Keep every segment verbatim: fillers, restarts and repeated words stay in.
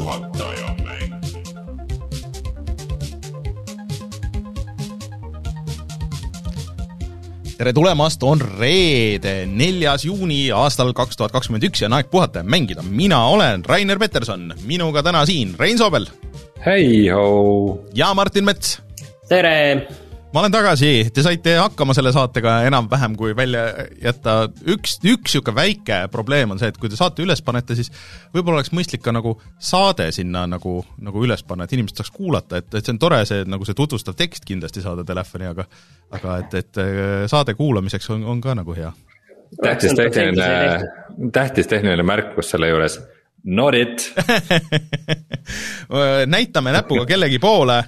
juhataja mäng. Tere tulemast, on reede, neljas juuni aastal kaks tuhat kakskümmend üks ja on aeg puhata ja mängida. Mina olen Rainer Peterson, minuga täna siin Rein Soobel. Hei-ho! Ja Martin Mets. Tere! Ma olen tagasi, te saite hakkama selle saatega enam-vähem kui välja jätta. Üks, üks siuke väike probleem on see, et kui te saate üles panete, siis võib-olla oleks mõistlik ka nagu saade sinna nagu, nagu üles panna, et inimesed saaks kuulata, et, et see on tore see, nagu see tutvustav tekst kindlasti saada telefoni, aga, aga et, et saade kuulamiseks on, on ka nagu hea. Tähtis tehniline, tähtis tehniline märkus selle juures. Not it! Näitame näpuga kellegi poole.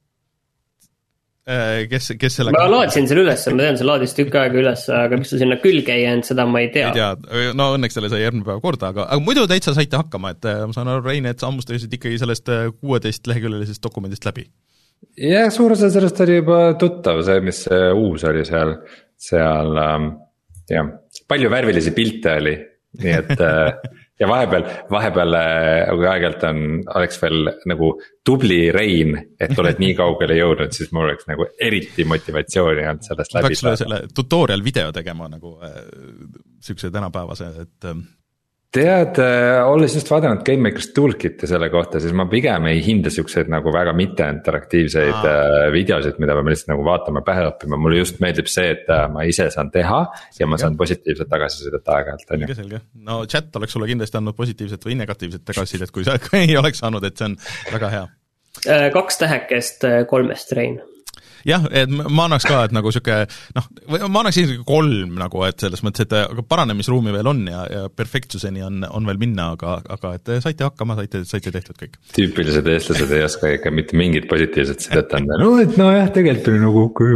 Kes, kes selle ma laadsin selle üles, ma tean, see laadis tükk aega üles, aga mis sa sinna külge ei jäänud, seda ma ei tea. ei tea. No õnneks selle sai järgmine päeva korda, aga, aga muidu täitsa saite hakkama, et ma saan aru, Rein, et sa ammustasid ikkagi sellest kuueteist leheküljelisest dokumendist läbi. Ja suur osa sellest oli juba tuttav, see, mis uus oli seal, seal ja, palju värvilisi pilte oli, nii et ja vahepeal, vahepeal kui aegelt on, oleks veel nagu tubli Rein, et oled nii kaugele jõudnud, siis mul oleks nagu eriti motivatsiooni olnud sellest läbi. Peaks sulle selle tutorial video tegema nagu äh, sükse tänapäevase, et äh, tead, olles just vaadanud Game Maker's Toolkiti selle kohta, siis ma pigem ei hinda siukseid nagu väga mitte interaktiivseid Aa. videosid, mida me lihtsalt nagu vaatame pähe õppima. Mulle just meeldib see, et ma ise saan teha selge. Ja ma saan positiivset tagasisidet aeg-ajalt. Selge, selge. No chat oleks sulle kindlasti andnud positiivset või negatiivset tagasisidet, kui sa ei oleks saanud, et see on väga hea. Kaks tähekest kolmest, Rein. Jah, et ma annaks ka, et nagu siuke, noh, ma annaks isegi kolm nagu, et selles mõttes, et aga paranemisruumi veel on ja, ja perfektsuseni on, on veel minna, aga, aga et saite hakkama, saite, saite tehtud kõik. Tüüpilised eestlased ei oska ikka mitte mingit positiivset sidet anda. No, et no jah, tegelikult oli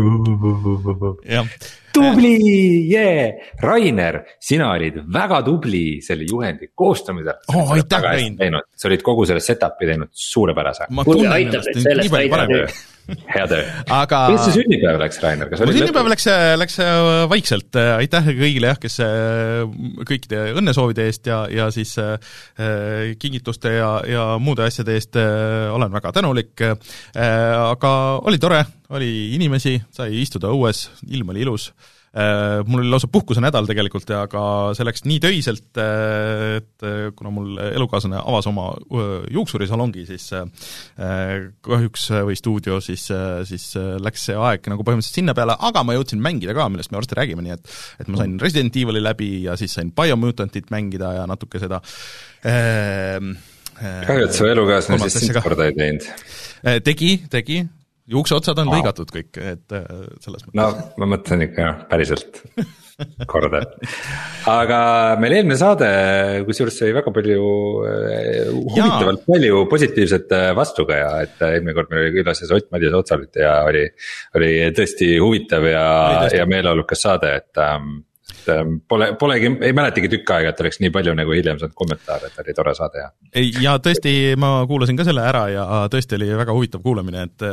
nagu jah. Tubli, jee! Rainer, sina olid väga tubli selle juhendi koostamisel. Oh, aitäh, Rein! Sa olid kogu selle setupi teinud suurepärase. Ma tunnen ennast nii palju parem. Hea töö. Aga mis see sünnipäev läks, Rainer? Kas mu sünnipäev läks, läks vaikselt. Aitäh kõigile, jah, kes kõikide õnnesoovide eest ja, ja siis äh, kingituste ja, ja muude asjade eest äh, olen väga tänulik. Äh, aga oli tore, oli inimesi, sai istuda õues, ilm oli ilus. Mul oli lausa puhkuse nädal tegelikult, aga see läks nii töiselt, et kuna mul elukaaslane avas oma juuksurisalongi, siis kahjuks või stuudio, siis, siis läks see aeg nagu põhimõtteliselt sinna peale, aga ma jõudsin mängida ka, millest me varsti räägime, nii et, et ma sain Resident Evili läbi ja siis sain Biomutantit mängida ja natuke seda kahju, et su elukaaslane siis sind korda ei teinud. Tegi, tegi juukseotsad on lõigatud kõik, et selles mõttes. No ma mõtlen ikka päriselt korda. Aga meil eelmine saade, kusjuures sai väga palju huvitavalt palju positiivset vastuga ja et eelmine kord meil oli külas Ott Madis Otsalit ja oli, oli tõesti huvitav ja, ja meeleolukas saade, et Pole, polegi, ei mäletagi tükk aega, et oleks nii palju nagu hiljem saanud kommentaare, et oli tore saade. Ja, ja tõesti, ma kuulasin ka selle ära ja tõesti oli väga huvitav kuulamine, et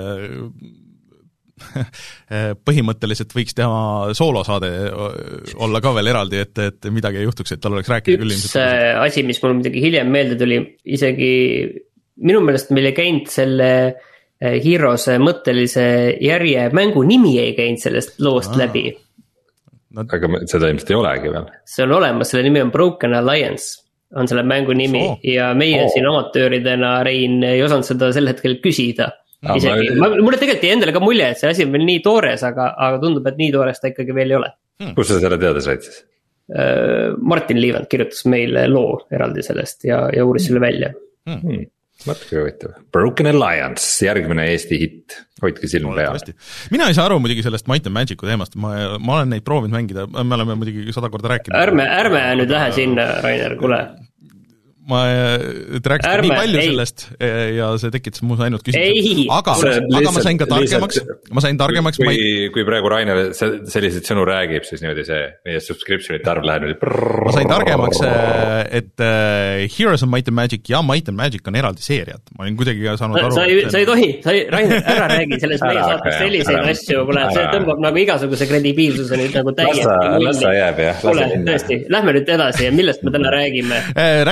põhimõtteliselt võiks teha soolosaade olla ka veel eraldi, et, et midagi ei juhtuks, et tal oleks rääkida küll ilmselt. Üks asi, mis mul midagi hiljem meelde tuli, isegi minu meelest meil ei käinud selle Heroes mõttelise järje mängu nimi ei käinud sellest loost Aa. läbi. No, aga seda ilmselt ei olegi veel. See on olemas, selle nimi on Broken Alliance, on selle mängu nimi oh. ja meie oh. siin amatööridena, Rein, ei osanud seda sel hetkel küsida. Ah, isegi. Ma... Mulle tegelikult ei endale ka mulje, et see asi on veel nii toores, aga, aga tundub, et nii toores ta ikkagi veel ei ole. Hmm. Kus sa selle teada said siis? Martin Liivand kirjutas meile loo eraldi sellest ja, ja uuris selle välja. Hmm. Hmm. Mõtke huvitav. Broken Alliance, järgmine Eesti hitt, hoidke silm peal. Mina ei saa aru muidugi sellest Might and Magicu teemast, ma, ma olen neid proovinud mängida, me oleme muidugi sada korda rääkinud. Ärme, ärme nüüd lähe sinna, Rainer, kuule. Ma rääkisite nii palju ei. sellest ja see tekitas muus ainult küsimus. Aga, aga ma sain ka targemaks. Ma sain targemaks. Kui, ei... kui praegu Rainer selliseid sõnu räägib, siis niimoodi see meie subscriptionite arv läheb nüüd. Ma sain targemaks, et Heroes of Might and Magic ja Might and Magic on eraldi seeriad. Ma olin kuidagi saanud aru. Sa ei, sa ei tohi, sa ei, Rainer, ära räägi selles meie saates selliseid asju, kuule, see tõmbab nagu igasuguse kredibiilsuse nüüd nagu täiesti. Las sa jääb, jah. Kuule, tõesti, lähme nüüd edasi ja millest me täna räägime? Räägime kohustuslikult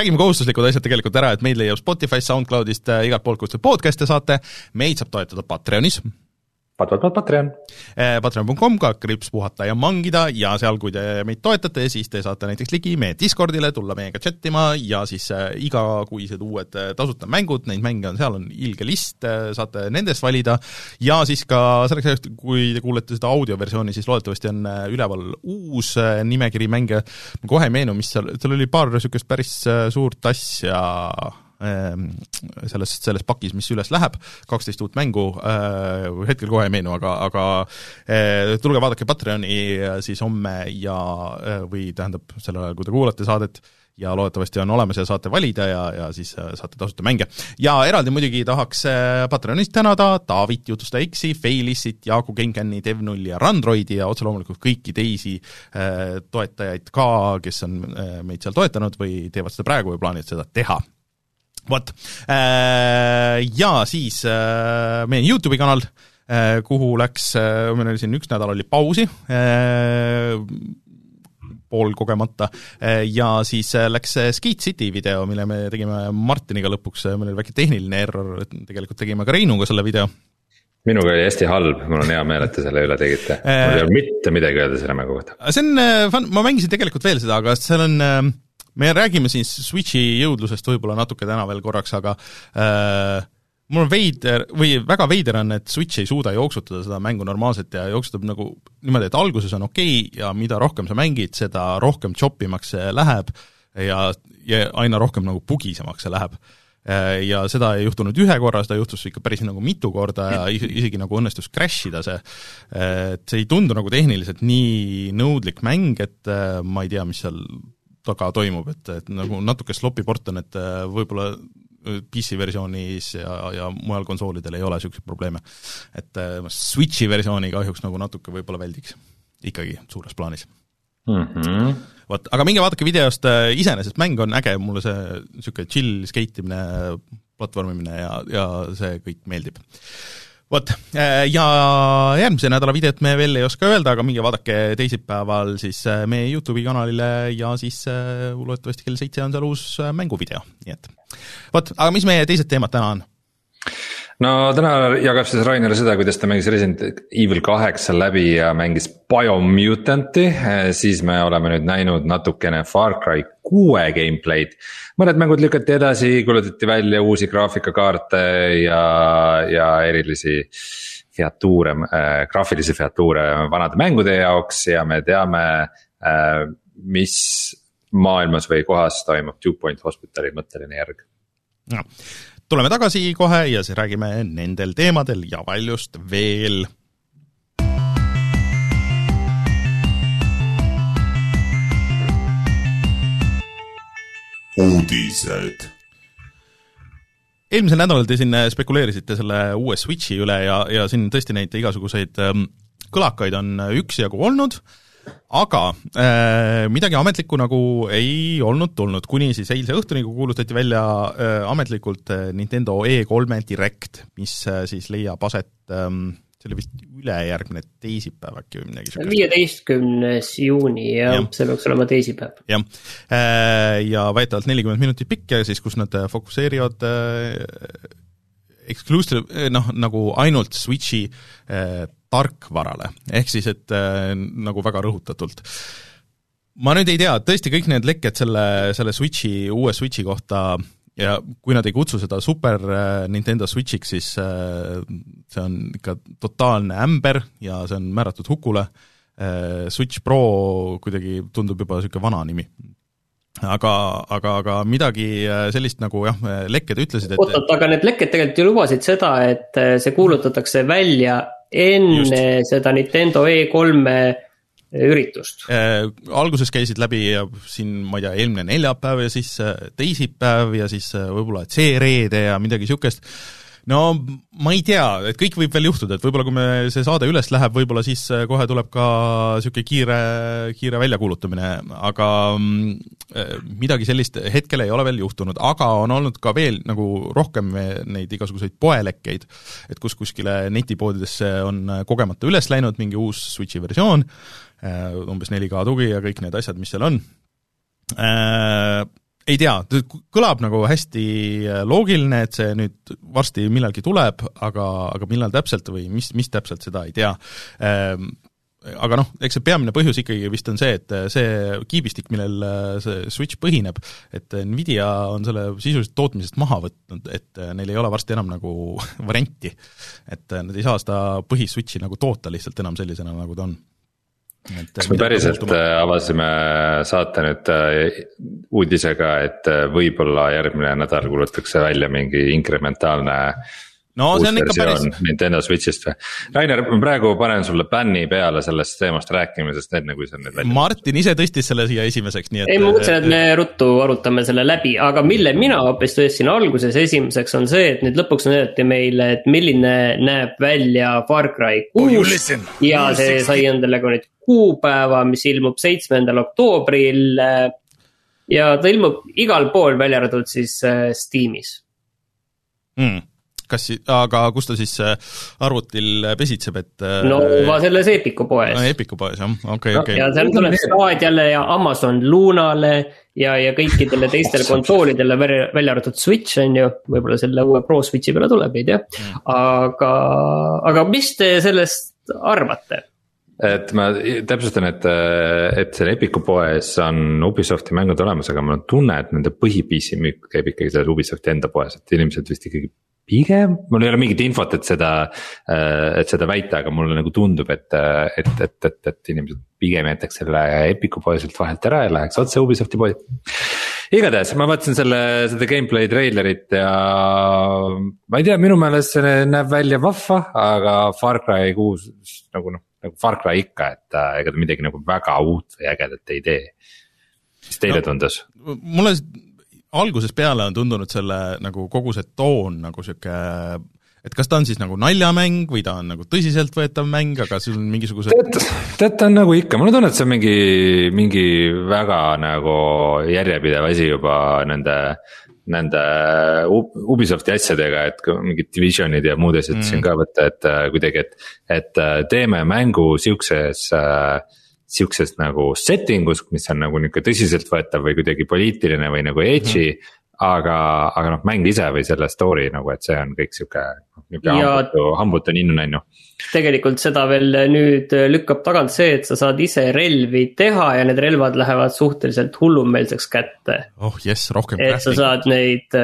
juhuslikud asjad tegelikult ära, et meid leiab Spotify, SoundCloudist, igalt poolt, kus te podcast'e saate, meid saab toetada Patreonis. Pat, pat, pat, Patreon. patreon punkt com, ka kriips puhata ja mangida ja seal, kui te meid toetate, siis te saate näiteks ligi meie Discordile, tulla meiega chattima ja siis igakuised uued tasuta mängud, neid mänge on seal, on ilge list, saate nendest valida ja siis ka selleks ajast, kui te kuulete seda audioversiooni, siis loodetavasti on üleval uus nimekiri mänge, kohe ei meenu, mis seal, seal oli paar niisugust päris suurt asja selles, selles pakis, mis üles läheb, kaksteist uut mängu, hetkel kohe ei meenu, aga, aga tulge vaadake Patreoni siis homme ja, või tähendab sellel ajal, kui te kuulate saadet, ja loodetavasti on olemas ja saate valida ja, ja siis saate tasuta mänge. Ja eraldi muidugi tahaks Patreonist tänada Taavit, Jutusta X-i, Failissit, Jaaku Genkenni, Devnulli ja Randroidi ja otse loomulikult kõiki teisi toetajaid ka, kes on meid seal toetanud või teevad seda praegu või plaanivad seda teha. Vot, ja siis meie YouTube'i kanal, kuhu läks, meil oli siin üks nädal oli pausi, pool kogemata, ja siis läks Skate City video, mille me tegime Martiniga lõpuks, meil oli väike tehniline error, tegelikult tegime ka Reinuga selle video. Minuga oli hästi halb, mul on hea meel, et te selle üle tegite. Mul ei ole mitte midagi öelda selle mängu kohta. See on fun, ma mängisin tegelikult veel seda, aga seal on me räägime siis Switchi jõudlusest võib-olla natuke täna veel korraks, aga äh, mul on veider, või väga veider on, et Switch ei suuda jooksutada seda mängu normaalselt ja jooksutab nagu niimoodi, et alguses on okei okay, ja mida rohkem sa mängid, seda rohkem choppimaks see läheb ja, ja aina rohkem nagu pugisemaks see läheb. Ja seda ei juhtunud ühe korra, seda juhtus ikka päris nagu mitu korda ja isegi nagu õnnestus crashida see. Et see ei tundu nagu tehniliselt nii nõudlik mäng, et ma ei tea, mis seal taga toimub, et, et nagu natuke sloppy port on, et võib-olla P C versioonis ja, ja mujal konsoolidel ei ole niisuguseid probleeme. Et Switchi versiooni kahjuks nagu natuke võib-olla väldiks ikkagi suures plaanis. Mm-hmm. Võt, aga minge vaadake videost, iseenesest mäng on äge, mulle see niisugune chill skeitimine, platvormimine ja, ja see kõik meeldib. Vot, ja järgmise nädala videot me veel ei oska öelda, aga minge vaadake teisipäeval siis meie YouTube'i kanalile ja siis loodetavasti kell seitse on seal uus mänguvideo. Nii et. Vot, aga mis meie teised teemad täna on? No täna jagab siis Rainer seda, kuidas ta mängis Resident Evil kaheksa läbi ja mängis Biomutanti, siis me oleme nüüd näinud natukene Far Cry kuue gameplay'd. Mõned mängud lükati edasi, kuulutati välja uusi graafikakaarte ja, ja erilisi featuure, äh, graafilisi featuure vanade mängude jaoks ja me teame, äh, mis maailmas või kohas toimub Two Point Hospitali mõtteline järg. No. Tuleme tagasi kohe ja siis räägime nendel teemadel ja valjust veel. Uudised. Eelmisel nädalal te siin spekuleerisite selle uue Switchi üle ja, ja siin tõesti neid igasuguseid kõlakaid on üksjagu olnud, aga äh, midagi ametlikku nagu ei olnud tulnud, kuni siis eilse õhtuni, kui kuulutati välja äh, ametlikult äh, Nintendo E kolme Direct, mis äh, siis leiab aset, ähm, see oli vist ülejärgmine teisipäev äkki või midagi sükest. viieteistkümnes juuni ja, ja. See peaks olema teisipäev. Ja, äh, ja väetavalt nelikümmend minutit pikk, siis kus nad fokuseerivad äh, exclusive, noh, nagu ainult Switchi äh, tarkvarale, ehk siis, et äh, nagu väga rõhutatult. Ma nüüd ei tea, tõesti kõik need lekked selle, selle Switchi, uue Switchi kohta ja kui nad ei kutsu seda Super Nintendo Switchiks, siis äh, see on ikka totaalne ämber ja see on määratud hukule. Äh, Switch Pro kuidagi tundub juba niisugune vana nimi. Aga, aga, aga midagi sellist nagu jah, lekked ütlesid, et Oot, aga need lekked tegelikult ju lubasid seda, et see kuulutatakse välja enne Just. Seda Nintendo E kolme üritust. Äh, alguses käisid läbi ja siin, ma ei tea, eelmine neljapäev ja siis teisipäev ja siis võib-olla C-reede ja midagi niisugust. No ma ei tea, et kõik võib veel juhtuda, et võib-olla kui me see saade üles läheb, võib-olla siis kohe tuleb ka niisugune kiire, kiire väljakuulutamine, aga midagi sellist hetkel ei ole veel juhtunud, aga on olnud ka veel nagu rohkem neid igasuguseid poelekkeid, et kus kuskile netipoodidesse on kogemata üles läinud mingi uus Switchi versioon, umbes neli K tugi ja kõik need asjad, mis seal on. ei tea, kõlab nagu hästi loogiline, et see nüüd varsti millalgi tuleb, aga, aga millal täpselt või mis, mis täpselt, seda ei tea. Aga noh, eks see peamine põhjus ikkagi vist on see, et see kiibistik, millel see Switch põhineb, et Nvidia on selle sisuliselt tootmisest maha võtnud, et neil ei ole varsti enam nagu varianti. Et nad ei saa seda põhi-Switchi nagu toota lihtsalt enam sellisena, nagu ta on. Et kas me päriselt avasime saate nüüd uudisega, et võib-olla järgmine nädal kuulutakse välja mingi inkrementaalne no, uus versioon päris... Nintendo Switchist või? Rainer, ma praegu panen sulle bänni peale sellest teemast rääkimisest, enne kui sa nüüd välja. Martin ise tõstis selle siia esimeseks, nii et ei, ma mõtlesin, et me ruttu arutame selle läbi, aga mille mina hoopis tõestin alguses esimeseks on see, et nüüd lõpuks näidati meile, et milline näeb välja Far Cry kuus ja see sai endale ka nüüd kuupäeva, mis ilmub seitsmendal oktoobril ja ta ilmub igal pool välja arvatud siis Steamis mm. Kas, aga kus ta siis arvutil pesitseb, et no va selles Epiku poes no, Epiku poes, jah, okei, okei ja seal tuleb Stadiale ja Amazon Lunale ja, ja kõikidele teistele konsoolidele välja arvatud Switch on ju, võib-olla selle uue Pro Switchi peale tuleb, ei tea mm. aga, aga mis te sellest arvate? Et ma täpsustan, et, et selle Epiku poes on Ubisofti mängud olemas, aga mul on tunne, et nende põhi-P C müük käib ikkagi selles Ubisofti enda poes, et inimesed vist ikkagi pigem, mul ei ole mingit infot, et seda, et seda väita, aga mulle nagu tundub, et, et, et, et, et inimesed pigem jätaks selle Epiku poesilt vahelt ära ja läheks otse Ubisofti poes. Igatahes, ma vaatasin selle, seda gameplay trailerit ja ma ei tea, minu meelest see näeb välja vahva, aga Far Cry kuus nagu noh, nagu Far Cry ikka, et ega ta midagi nagu väga uut või ägedat ei tee. Mis teile no, tundus? Mulle alguses peale on tundunud selle nagu kogu see toon nagu siuke, et kas ta on siis nagu naljamäng või ta on nagu tõsiseltvõetav mäng, aga see on mingisuguse tead, tead ta on nagu ikka, mulle tunnet see on mingi, mingi väga nagu järjepidev asi juba nende nende Ubisofti asjadega, et mingid Divisionid ja muud asjad mm. siin ka võtta, et kuidagi, et, et teeme mängu siukses siukses nagu settingus, mis on nagu niisugune tõsiselt võetav või kuidagi poliitiline või nagu edgy mm., aga, aga noh, mäng ise või selle story nagu, et see on kõik siuke hambutu, hambutu ninnu-nännu. Tegelikult seda veel nüüd lükkab tagant see, et sa saad ise relvi teha ja need relvad lähevad suhteliselt hullumeelseks kätte. Oh jess, rohkem et crafting. Sa saad neid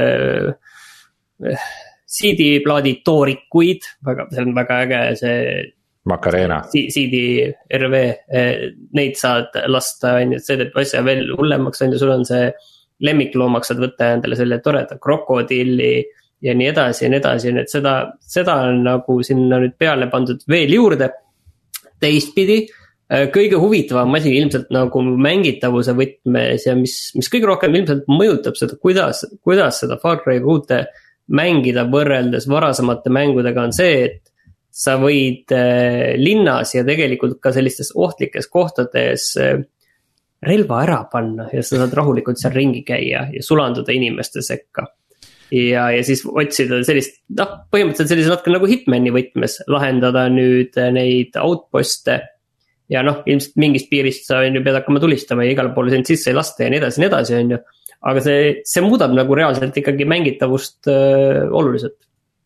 äh, C D-plaadi toorikuid, väga, see on väga äge see Macarena. C D R V, neid saad lasta, on ju, see teeb asja veel hullemaks, on ju, sul on see lemmikloomaks saad võtta endale selle toreda krokodilli ja nii edasi ja nii edasi, et seda, seda on nagu sinna nüüd peale pandud veel juurde. Teistpidi, kõige huvitavam asi ilmselt nagu mängitavuse võtmes ja mis, mis kõige rohkem ilmselt mõjutab seda, kuidas, kuidas seda Far Cry kuute mängida võrreldes varasemate mängudega on see, et sa võid äh, linnas ja tegelikult ka sellistes ohtlikes kohtades äh, relva ära panna ja sa saad rahulikult seal ringi käia ja sulanduda inimeste sekka. Ja, ja siis otsida sellist, noh, põhimõtteliselt sellise natuke nagu Hitmani võtmes lahendada nüüd neid outposte ja noh, ilmselt mingist piirist sa on ju pead hakkama tulistama ja igal pool sind sisse ei lasta ja nii edasi, nii edasi on ju. Aga see, see muudab nagu reaalselt ikkagi mängitavust äh, oluliselt.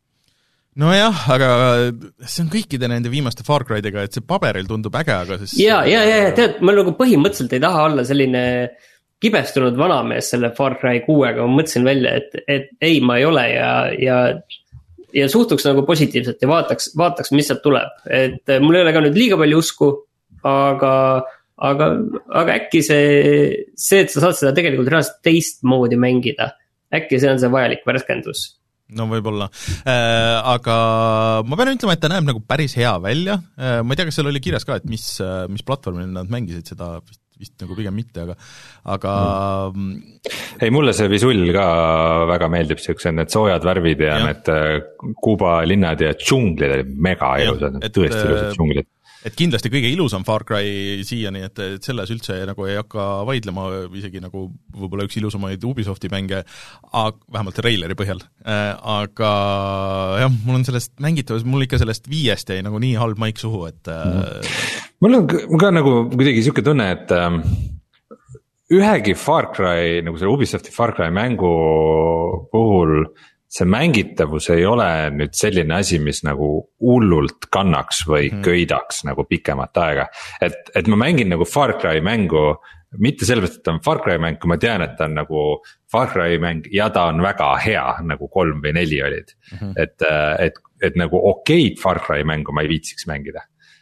Nojah, aga see on kõikide nende viimaste Far Crydega, et see paberil tundub äge, aga siis... Ja, ja, ja, tead, ma nagu põhimõtteliselt ei taha olla selline kibestunud vanamees selle Far Cry kuuega, ma mõtlesin välja, et, et ei, ma ei ole ja, ja, ja suhtuks nagu positiivselt ja vaataks, vaataks, mis sealt tuleb. Et mul ei ole ka nüüd liiga palju usku, aga, aga, aga äkki see, see, et sa saad seda tegelikult reaalselt teistmoodi mängida, äkki see on see vajalik värskendus. No võib-olla, äh, aga ma pean ütlema, et ta näeb nagu päris hea välja, äh, ma ei tea, kas seal oli kirjas ka, et mis, mis platvormil nad mängisid seda, vist, vist nagu pigem mitte, aga, aga mm. ei, mulle see visull ka väga meeldib, siukse need soojad värvid ja, ja. need Kuuba linnad ja džunglid olid mega ilusad, tõesti ilusad džunglid. Et kindlasti kõige ilusam Far Cry siiani, et, et selles üldse nagu ei hakka vaidlema, isegi nagu võib-olla üks ilusamaid Ubisofti mänge, vähemalt traileri põhjal, aga jah, mul on sellest mängitavas, mul ikka sellest viiest jäi nagu nii halb maik suhu, et mm. mul on ka nagu kuidagi siuke tunne, et ühegi Far Cry, nagu selle Ubisofti Far Cry mängu puhul see mängitavus ei ole nüüd selline asi, mis nagu hullult kannaks või mm. köidaks nagu pikemat aega. Et, et ma mängin nagu Far Cry mängu, mitte sellepärast, et ta on Far Cry mäng, kui ma tean, et ta on nagu Far Cry mäng ja ta on väga hea, nagu kolm või neli olid mm. -hmm. Et, et, et nagu okeid Far Cry mängu ma ei viitsiks mängida.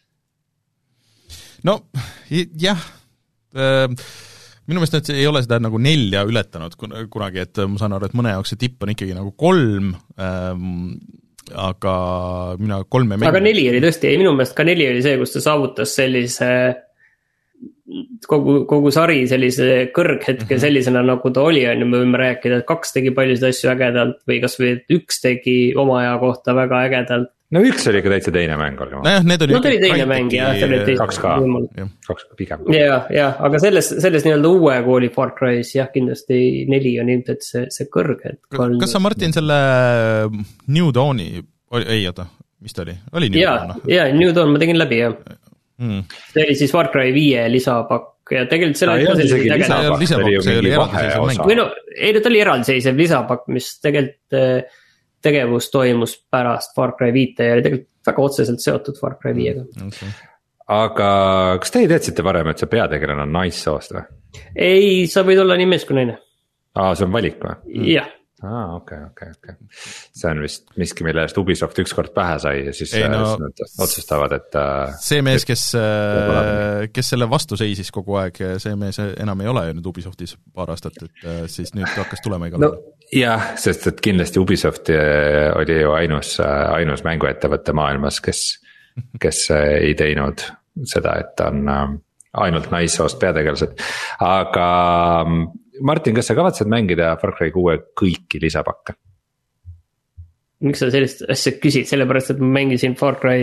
No jah, minu meelest et ei ole seda nagu nelja ületanud kunagi, et ma saan aru, et mõne jaoks see tipp on ikkagi nagu kolm, ähm, aga mina kolme mängin. Aga neli oli tõesti, minu meelest ka neli oli see, kus ta saavutas sellise kogu, kogu sari sellise kõrghetke mm -hmm. sellisena nagu ta oli, on ju, me võime rääkida, et kaks tegi paljusid asju ägedalt või kas või üks tegi oma aja kohta väga ägedalt. No üks oli ka täitsa teine mäng, olge ma. No, need oli no ta oli teine mäng, jah. Kaks ka, kaks ka pigem. Jah, jah, aga selles, selles nii-öelda uue kooli Far Cry's, jah, kindlasti neli on ilmselt see, see kõrg. Kas sa, Martin, selle New Dawni, ei, oota, mis ta oli? Oli New ja, Dawn? Jaa, New Dawn ma tegin läbi, jah. Mm. See oli siis Far Cry viie lisapakk ja tegelikult selle ei olnud isegi lisapakk, see oli ju mingi vaheosa. Või no, ei, ta oli eraldiseisev lisapakk, mis tegelikult tegevus toimus pärast Far Cry viite ja oli tegelikult väga otseselt seotud Far Cry viiega. Okay. Aga kas teie teadsite varem, et see peategelane on naissoost või? Ei, sa võid olla nii mees kui naine. Aa, see on valik või? Jah. Aa, okei, okei, okei. See on vist miski, mille eest Ubisoft ükskord pähe sai ja siis ei, no, nad otsustavad, et see mees, kes, kes selle vastu seisis kogu aeg, see mees enam ei ole ju nüüd Ubisoftis paar aastat, et siis nüüd hakkas tulema igal no, jah, sest et kindlasti Ubisoft oli ju ainus, ainus mänguettevõtte maailmas, kes, kes ei teinud seda, et on ainult naissoost peategelased, aga Martin, kas sa kavatsed mängida Far Cry kuue kõiki lisapakke? Miks sa sellist asja küsid? Sellepärast, et ma mängisin Far Cry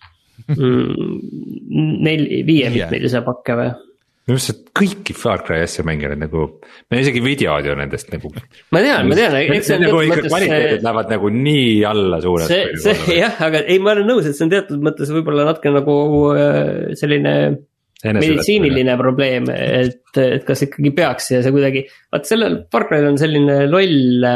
mm, nel, viie mitme lisapakke või? Minu meelest, et kõiki Far Cry asja mänginud nagu, meil isegi videod ju nendest nagu. Ma tean, ma tean. Eks see nagu ikka kvaliteedid lähevad nagu nii alla suurelt. See, see jah, aga ei, ma olen nõus, et see on teatud mõttes võib-olla natuke nagu selline meditsiiniline probleem, et, et kas ikkagi peaks ja see kuidagi, vaat sellel Far Cry'l on selline loll,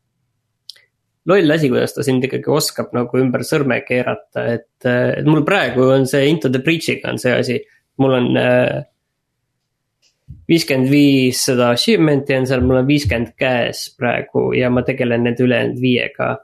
loll asi, kuidas ta sind ikkagi oskab nagu ümber sõrme keerata, et, et mul praegu on see Into the Breach'iga on see asi, mul on viiskümmend viis seda achievement'i on seal, mul on viiskümmend käes praegu ja ma tegelen need ülejäänud viiega.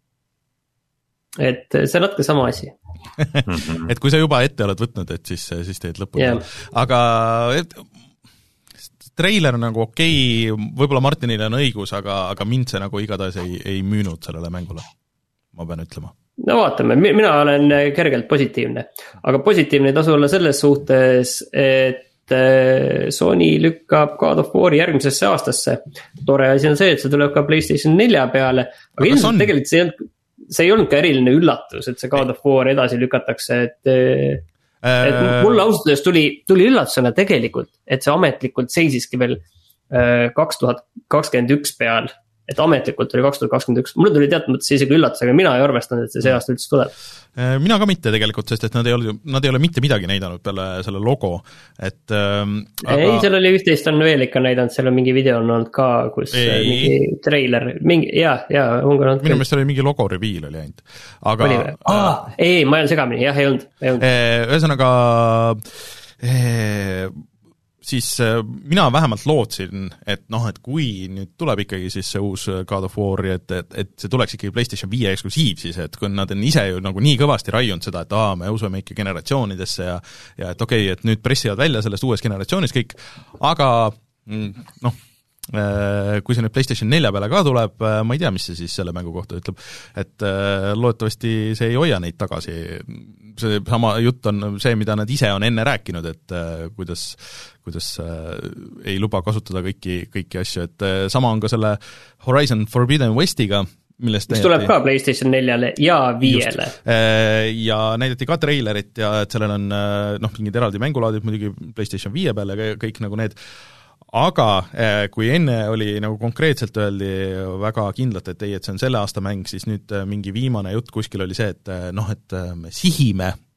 Et see on natuke sama asi. Et kui sa juba ette oled võtnud, et siis, siis teed lõpuni yeah. Aga et, treiler on nagu okei, võib-olla Martinile on õigus, aga, aga mind see nagu igatahes ei, ei müünud sellele mängule, ma pean ütlema. No vaatame, mina olen kergelt positiivne, aga positiivne ei tasu olla selles suhtes, et Sony lükkab God of War'i järgmisesse aastasse. Tore asi on see, et see tuleb ka PlayStation nelja peale, aga, aga ilmselt on... tegelikult see on see ei olnud ka eriline üllatus, et see God of War edasi lükatakse, et, et mulle ausalt tuli, tuli üllatusena tegelikult, et see ametlikult seisiski veel kaks tuhat kakskümmend üks peal, et ametlikult oli kaks tuhat kakskümmend üks, mulle tuli teatud mõttes isegi üllatus, aga mina ei arvestanud, et see see aasta üldse tuleb. Mina ka mitte tegelikult, sest et nad ei ole, nad ei ole mitte midagi näidanud peale selle logo, et ähm, aga... ei, seal oli üht-teist on veel ikka näidanud, seal on mingi video on olnud ka, kus ei. mingi treiler, mingi, jaa, jaa, on ka minu meelest oli mingi logo reveal oli ainult, aga ah, ei, ma olen segamini, jah, ei olnud, ei olnud. Ühesõnaga ee, siis mina vähemalt lootsin, et noh, et kui nüüd tuleb ikkagi siis see uus God of War, et, et, et see tuleks ikkagi PlayStation viie eksklusiiv siis, et kui nad on ise ju nagu nii kõvasti raiunud seda, et aa, me usume ikka generatsioonidesse ja, ja et okei, et nüüd pressivad välja sellest uues generatsioonis kõik, aga noh, kui see nüüd PlayStation nelja peale ka tuleb, ma ei tea, mis see siis selle mängu kohta ütleb, et loodetavasti see ei hoia neid tagasi, see sama jutt on see, mida nad ise on enne rääkinud, et kuidas, kuidas ei luba kasutada kõiki, kõiki asju, et sama on ka selle Horizon Forbidden Westiga, millest mis tuleb ka PlayStation neljale ja viiele. Ja näidati ka treilerit ja et sellel on noh, mingid eraldi mängulaadid muidugi PlayStation viie peale, kõik nagu need, aga kui enne oli nagu konkreetselt öeldi väga kindlalt, et ei, et see on selle aasta mäng, siis nüüd mingi viimane jutt kuskil oli see, et noh, et me sihime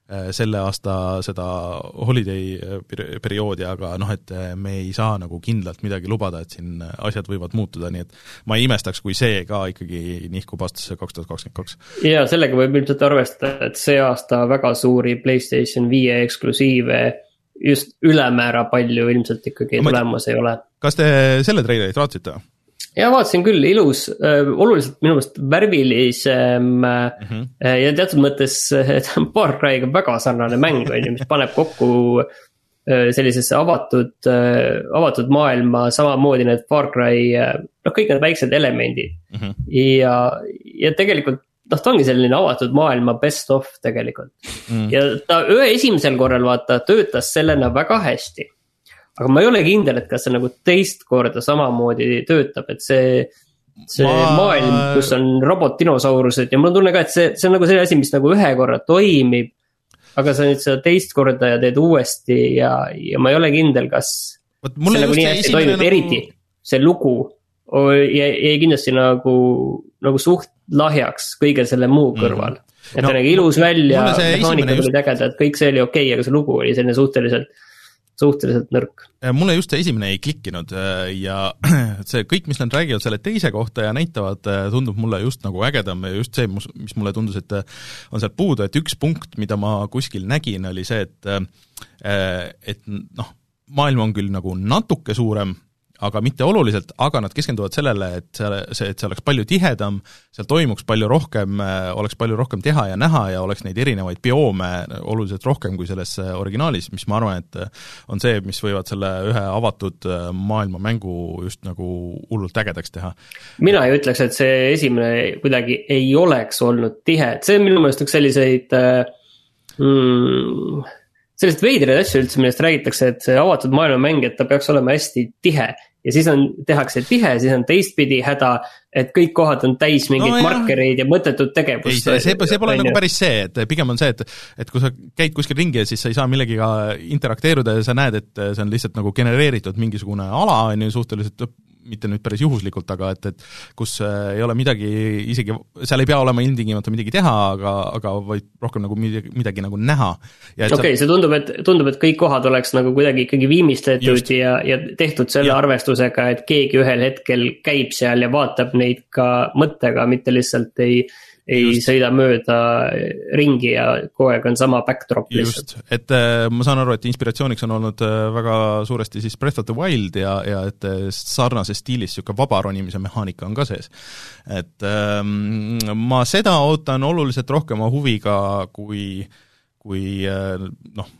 selle aasta seda holiday perioodi, aga noh, et me ei saa nagu kindlalt midagi lubada, et siin asjad võivad muutuda, nii et ma ei imestaks, kui see ka ikkagi nihkub aastasse kaks tuhat kakskümmend kaks. Ja sellega võib ilmselt arvestada, et see aasta väga suuri PlayStation viie eksklusiive just ülemäära palju ilmselt ikkagi ma tulemas ei ole. Kas te selle treilerit vaatasite? Ja vaatasin küll, ilus, äh, oluliselt minu meelest värvilisem äh, mm-hmm. ja teatud mõttes Far Cry'ga väga sarnane mäng, mis paneb kokku äh, sellisesse avatud, äh, avatud maailma, samamoodi need Far Cry, äh, noh kõik need väiksed elemendid mm-hmm. ja, ja tegelikult noh, ta ongi selline avatud maailma best of tegelikult mm. ja ta ühe esimesel korral vaata töötas sellena väga hästi. Aga ma ei ole kindel, et kas see nagu teist korda samamoodi töötab, et see, see ma... maailm, kus on robot-dinosaurused ja mul on tunne ka, et see, see on nagu see asi, mis nagu ühe korra toimib, aga sa nüüd seda teist korda ja teed uuesti ja, ja ma ei ole kindel, kas Võt, see nagu nii hästi toimib, nagu... eriti see lugu jäi kindlasti nagu, nagu suht lahjaks kõige selle muu kõrval. Mm. Et no, ta nagu ilus välja, mehaanika just... oli ägeda, et kõik see oli okei, aga see lugu oli selline suhteliselt suhteliselt nõrk. Mulle just see esimene ei klikkinud ja see kõik, mis nad räägivad selle teise kohta ja näitavad, tundub mulle just nagu ägedam ja just see, mis mulle tundus, et on sealt puudu, et üks punkt, mida ma kuskil nägin, oli see, et, et noh, maailm on küll nagu natuke suurem, aga mitte oluliselt, aga nad keskenduvad sellele, et see, see, et see oleks palju tihedam, seal toimuks palju rohkem, oleks palju rohkem teha ja näha ja oleks neid erinevaid bioome oluliselt rohkem kui selles originaalis, mis ma arvan, et on see, mis võivad selle ühe avatud maailma mängu just nagu hullult ägedaks teha. Mina ei ütleks, et see esimene kuidagi ei oleks olnud tihe, see on minu meelest üks selliseid mm, sellist veidraid asju üldse, millest räägitakse, et see avatud maailma mäng, et ta peaks olema hästi tihe ja siis on, tehakse tihe, siis on teistpidi häda, et kõik kohad on täis mingid no, markereid ja mõttetud tegevust. Ei, see, see, see pole nagu päris see, et pigem on see, et, et kui sa käid kuskil ringi ja siis sa ei saa millegiga interakteeruda ja sa näed, et see on lihtsalt nagu genereeritud mingisugune ala, on ju suhteliselt mitte nüüd päris juhuslikult, aga et, et kus ei ole midagi, isegi seal ei pea olema ilmtingimata midagi teha, aga, aga vaid rohkem nagu midagi, midagi nagu näha. Okei, okay, see tundub, et, tundub, et kõik kohad oleks nagu kuidagi ikkagi viimistletud ja, ja tehtud selle ja. arvestusega, et keegi ühel hetkel käib seal ja vaatab neid ka mõttega, mitte lihtsalt ei ei just. Sõida mööda ringi ja kogu aeg on sama backdrop lihtsalt. Just, et äh, ma saan aru, et inspiratsiooniks on olnud äh, väga suuresti siis Breath of the Wild ja, ja et äh, sarnases stiilis niisugune vaba ronimise mehaanika on ka sees. Et äh, ma seda ootan oluliselt rohkema huviga, kui, kui äh, noh,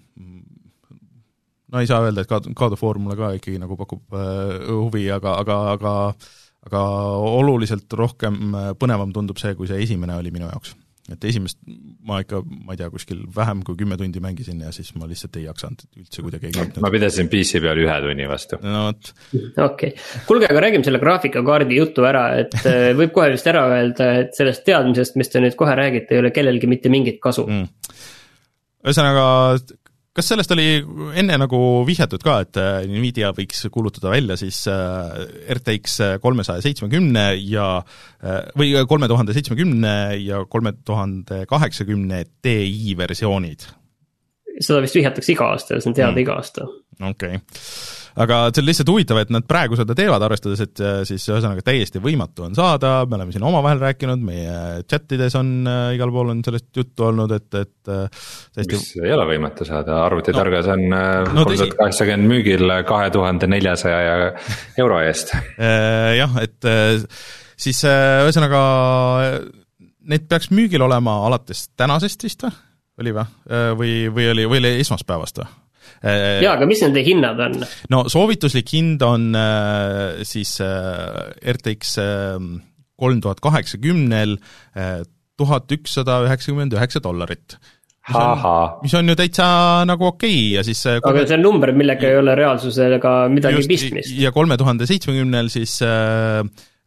no ei saa öelda, et God of War mulle ka ikkagi nagu pakub äh, huvi, aga, aga, aga aga oluliselt rohkem põnevam tundub see, kui see esimene oli minu jaoks. Et esimest ma ikka, ma ei tea, kuskil vähem kui kümme tundi mängisin ja siis ma lihtsalt ei jaksanud üldse kuidagi ei käitnud. Ma pidasin P C peal ühe tunni vastu. No, et... Okei. Okay. Kulge, aga räägime selle graafikakaardi jutu ära, et võib kohe vist ära öelda, et sellest teadmisest, mis te nüüd kohe räägite, ei ole kellelgi mitte mingit kasu. Mm. Ühesõnaga, kas sellest oli enne nagu vihjatud ka, et Nvidia võiks kuulutada välja siis R T X kolmesaja seitsmekümne ja, või kolme tuhande seitsmekümne ja kolme tuhande kaheksakümne Ti versioonid? Seda vist vihjatakse iga aasta ja see on teada mm. iga aasta. Okei. Okay. Aga see on lihtsalt huvitav, et nad praegu seda teevad, arvestades, et siis ühesõnaga täiesti võimatu on saada, me oleme siin omavahel rääkinud, meie chatides on äh, igal pool on sellest juttu olnud, et, et äh, täiesti... mis ei ole võimatu saada, arvutitargas no, on äh, no, kolm tuhat kaheksakümmend müügil kahe tuhande neljasaja euro eest. Jah, et äh, siis äh, ühesõnaga need peaks müügil olema alates tänasest vist või? Oli või? Või, või oli, või oli esmaspäevast või? Jaa, aga mis nende hinnad on? No soovituslik hind on äh, siis äh, R T X kolm tuhat kaheksakümnel äh, tuhat ükssada üheksakümmend üheksa dollarit. Mis on, mis on ju täitsa nagu okei okay. ja siis aga kolme... see on number, millega ja, ei ole reaalsusega midagi just, pistmist. Ja kolme tuhande seitsmekümnel siis äh,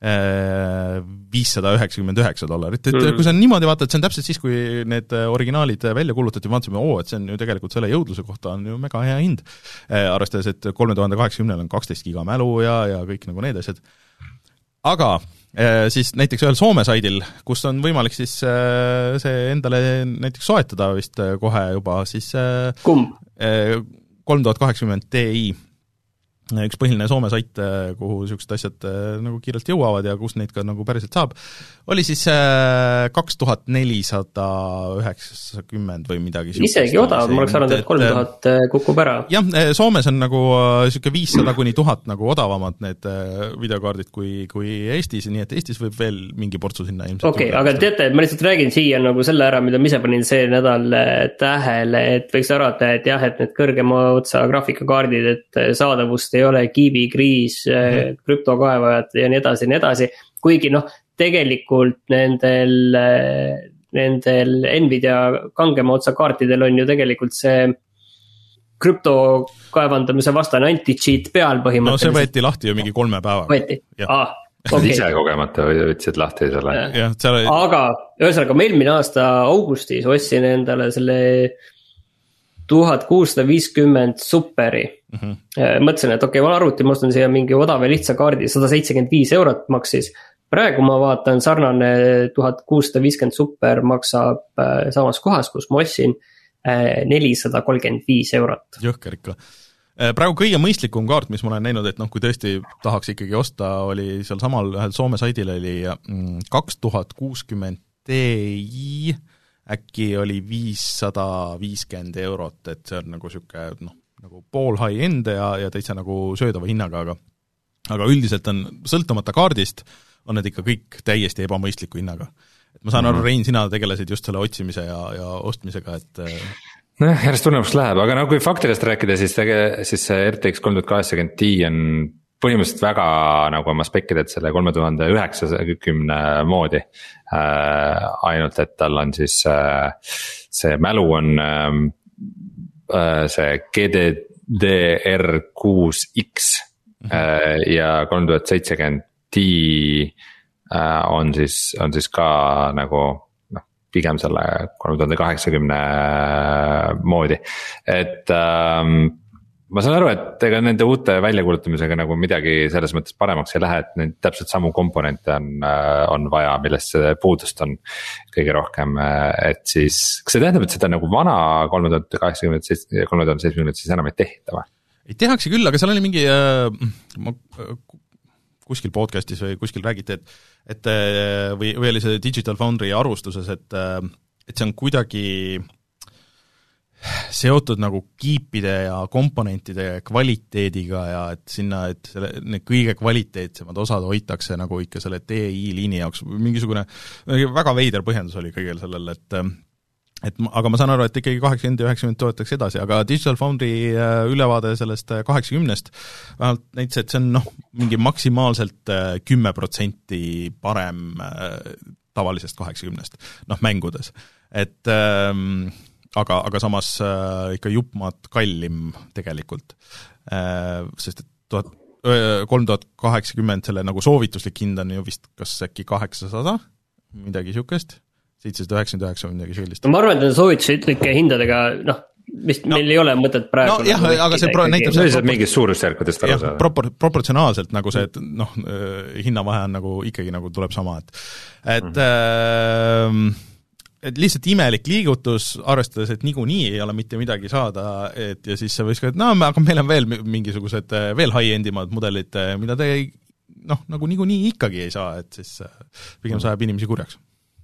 viissada üheksakümmend üheksa dollarit, et mm. kui sa niimoodi vaatad, see on täpselt siis, kui need originaalid välja kuulutati, vaatasime, oo, et see on ju tegelikult selle jõudluse kohta on ju mega hea hind, arvestades, et kolme tuhande kaheksakümnel on kaksteist giga mälu ja, ja kõik nagu need asjad. aga siis näiteks ühel Soome saidil, kus on võimalik siis see endale näiteks soetada vist kohe juba, siis kumb? kolm tuhat kaheksakümmend Ti, üks põhiline Soome sait, kuhu niisugused asjad nagu kiirelt jõuavad ja kus neid ka nagu päriselt saab, oli siis kaks tuhat nelisada üheksakümmend või midagi. Isegi odav, ma oleks arvanud, et kolm tuhat kukub ära. Jah, Soomes on nagu niisugune viissada kuni tuhat nagu odavamad need videokaardid kui, kui Eestis, nii et Eestis võib veel mingi portsu sinna ilmselt. Okei, okay, aga teate, ma lihtsalt räägin siia nagu selle ära, mida ma ise panin see nädal tähele, et võiks arvata, et jah, et need kõrgema otsa graafikakaardid, et saadavust ei ole, kiibikriis, mm-hmm. krüptokaevajad ja nii edasi, nii edasi, kuigi noh, tegelikult nendel, nendel Nvidia kangema otsa kaartidel on ju tegelikult see krüptokaevandamise vastane anti-cheat peal põhimõtteliselt. No see võeti lahti ju mingi kolme päevaga. Võeti? Ah, okay. Ise kogemata võtsid lahti selle. Ja, oli... Aga ühesõnaga, ma eelmine aasta augustis ostsin endale selle tuhat kuussada viiskümmend superi. Mm-hmm. Mõtlesin, et okei, okay, ma arvutin, ma ostan siia mingi odava lihtsa kaardi, sada seitsekümmend viis eurot maksis. Praegu ma vaatan, sarnane tuhat kuussada viiskümmend super maksab samas kohas, kus ma ostsin nelisada kolmkümmend viis eurot. Jõhker ikka. Praegu kõige mõistlikum kaart, mis ma olen näinud, et noh, kui tõesti tahaks ikkagi osta, oli seal samal ühel Soome saidil oli kaks tuhat kuuskümmend Ti, äkki oli viissada viiskümmend eurot, et see on nagu siuke, noh, nagu pool high-end ja, ja täitsa nagu söödava hinnaga, aga aga üldiselt on sõltumata kaardist, on need ikka kõik täiesti ebamõistliku hinnaga. Et ma saan aru, Rein, sina tegelesid just selle otsimise ja, ja ostmisega, et noh, järjest tunnemus läheb, aga no kui faktidest rääkida, siis, tege, siis see R T X kolm tuhat kaheksakümmend Ti on põhimõtteliselt väga nagu oma spekid, et selle kolm tuhat üheksakümmend moodi äh, ainult, et tal on siis äh, see mälu on äh, see G D D R kuus X mm-hmm. ja kolm tuhat seitsekümmend Ti on siis, on siis ka nagu noh, pigem selle kolm tuhat kaheksakümmend moodi, et ähm, ma saan aru, et ega nende uute väljakuulutamisega nagu midagi selles mõttes paremaks ei lähe, et neid täpselt samu komponente on, on vaja, millest see puudust on kõige rohkem, et siis kas see tähendab, et seda nagu vana kolm tuhat kaheksakümmend ja kolm tuhat seitsekümmend siis enam ei tehta või? Ei tehakse küll, aga seal oli mingi äh, ma, kuskil podcastis või kuskil räägiti, et, et või, või oli see Digital Foundry arvustuses, et, et see on kuidagi seotud nagu kiipide ja komponentide kvaliteediga ja et sinna, et selle, need kõige kvaliteetsemad osad hoitakse nagu ikka selle T I liini jaoks, mingisugune väga veider põhjendus oli kõigel sellel, et et aga ma saan aru, et ikkagi kaheksakümmend ja üheksakümmend toetakse edasi, aga Digital Foundry ülevaade sellest kaheksakümnest vähemalt näitas, et see on noh, mingi maksimaalselt kümme protsenti parem tavalisest kaheksakümnest, noh mängudes, et ähm, aga, aga samas äh, ikka juppmaad kallim tegelikult, äh, sest et tuhat, kolm tuhat kaheksakümmend selle nagu soovituslik hind on ju vist kas äkki kaheksasada, midagi niisugust, seitsesada üheksakümmend üheksa või midagi sellist. ma arvan, et need soovituslike hindadega, noh, vist no, meil ei ole mõtet praegu no, jah, aga see pro, näitab see propor- mingist suurusjärkudest aru saada. Propor, proportsionaalselt nagu see, et noh, hinnavahe on nagu ikkagi nagu tuleb sama, et et mm-hmm. äh, et lihtsalt imelik liigutus, arvestades, et niikuinii ei ole mitte midagi saada, et ja siis sa võiks ka, et no aga meil on veel mingisugused veel high-endimad mudelid, mida te ei, noh, nagu niikuinii ikkagi ei saa, et siis pigem sajab inimesi kurjaks.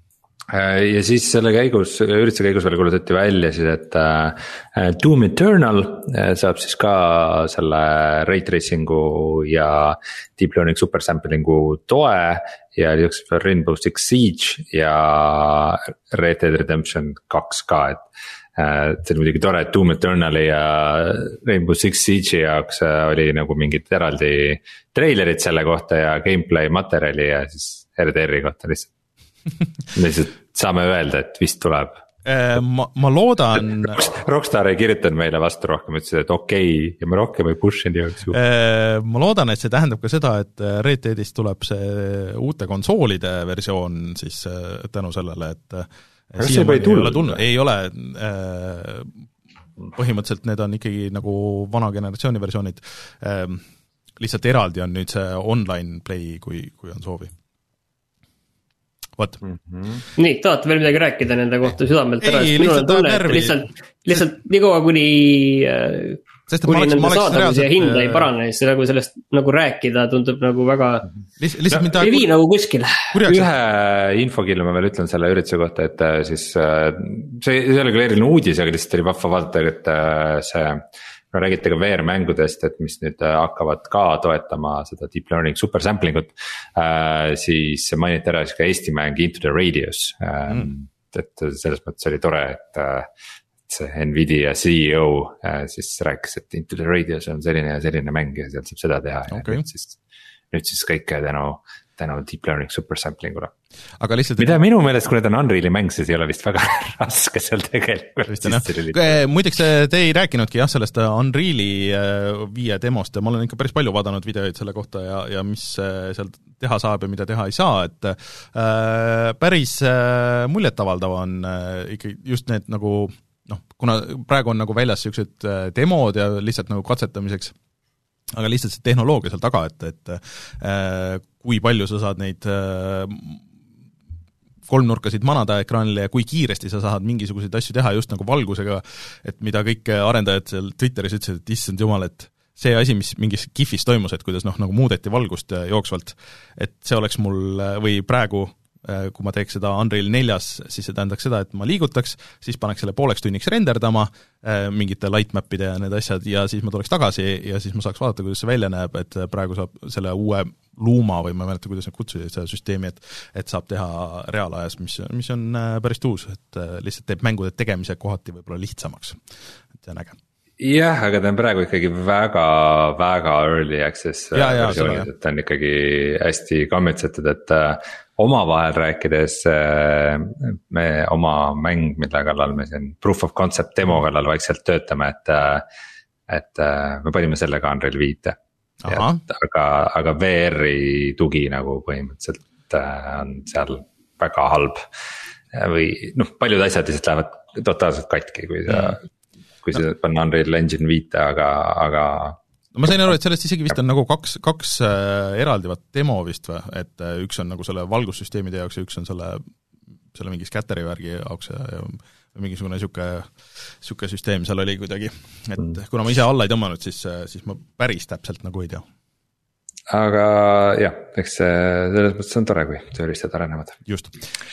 Ja siis selle käigus, ürituse käigus veel kuulutati välja siis, et äh, Doom Eternal saab siis ka selle ray tracingu ja deep learning super sampling'u toe ja lisaks Rainbow Six Siege ja Red Dead Redemption kaks ka, et äh, see on muidugi tore, et Doom Eternali ja Rainbow Six Siege'i jaoks oli nagu mingid eraldi treilerid selle kohta ja gameplay materjali ja siis R D R-i kohta lihtsalt. Lihtsalt saame öelda, et vist tuleb. Ma, ma loodan Rockstar ei kirjutanud meile vastu rohkem, ütlesid, et okei okay, ja me rohkem ei push ini jõuks. Ma loodan, et see tähendab ka seda, et Red Deadist tuleb see uute konsoolide versioon siis tänu sellele, et see ei ole tulnud, ei ole põhimõtteliselt need on ikkagi nagu vana generatsiooni versioonid. lihtsalt eraldi on nüüd see online play, kui, kui on soovi. Vot. Mm-hmm. Nii, tahate veel midagi rääkida nende kohta südamelt ära, sest minul on tunne, et lihtsalt, lihtsalt nii kaua, kuni, kuni oleks, nende saadavus ja hinda ei parane, siis nagu sellest nagu rääkida tundub nagu väga Liht, lihtsalt no, ei vii nagu kuskile. Ühe infokillu ma veel ütlen selle ürituse kohta, et siis see ei ole küll eriline uudis, aga lihtsalt oli vahva vaadata, et see no räägite ka V R-mängudest, et mis nüüd hakkavad ka toetama seda deep learning super sampling ut, äh, siis mainiti ära siis ka Eesti mäng Into the Radius äh, mm. et selles mõttes oli tore, et äh, see Nvidia C E O äh, siis rääkis, et Into the Radius on selline ja selline mäng ja sealt saab seda teha okay. ja nüüd siis, nüüd siis kõike tänu tänu deep learning super sampling ule. Aga lihtsalt mida minu meelest, kui need on Unreali mäng, siis ei ole vist väga raske seal tegelikult. Muideks te ei rääkinudki jah sellest Unreali viie demost ja ma olen ikka päris palju vaadanud videoid selle kohta ja, ja mis seal teha saab ja mida teha ei saa, et äh, päris äh, muljetavaldav on äh, ikka just need nagu noh, kuna praegu on nagu väljas sellised demod ja lihtsalt nagu katsetamiseks, aga lihtsalt see tehnoloogia seal taga, et, et äh, kui palju sa saad neid äh, kolmnurkasid manada ekraanile ja kui kiiresti sa saad mingisuguseid asju teha just nagu valgusega, et mida kõik arendajad seal Twitteris ütlesid, et issand jumal, et see asi, mis mingis GIFis toimus, et kuidas noh, nagu muudeti valgust jooksvalt, et see oleks mul või praegu kui ma teeks seda Unreal neljas, siis see tähendaks seda, et ma liigutaks, siis paneks selle pooleks tunniks renderdama mingite lightmapide ja need asjad ja siis ma tuleks tagasi ja siis ma saaks vaadata, kuidas see välja näeb, et praegu saab selle uue Luma või ma ei mäleta, kuidas nad kutsusid seda süsteemi, et, et saab teha reaalajas, mis, mis on päris tuus, et lihtsalt teeb mängude tegemise kohati võib-olla lihtsamaks, et see on äge. Jah, aga ta on praegu ikkagi väga, väga early access versioonid, et ta on ikkagi hästi kammitsetud, et omavahel rääkides me oma mäng, mille kallal me siin proof of concept demo kallal vaikselt töötame, et, et me panime selle ka Unreal viite. Aga, aga V R-i tugi nagu põhimõtteliselt on seal väga halb või noh, paljud asjad lihtsalt lähevad totaalselt katki, kui sa mm. kui no. see panna Unreal Engine viite, aga, aga ma sain aru, et sellest isegi vist on nagu kaks, kaks eraldivat demo vist või, et üks on nagu selle valgussüsteemide jaoks ja üks on selle, selle mingi scatteri värgi jaoks ja, ja mingisugune siuke, siuke süsteem seal oli kuidagi, et mm. kuna ma ise alla ei tõmmanud, siis, siis ma päris täpselt nagu ei tea. Aga jah, eks selles mõttes on tore, kui tööriistad arenevad. Just.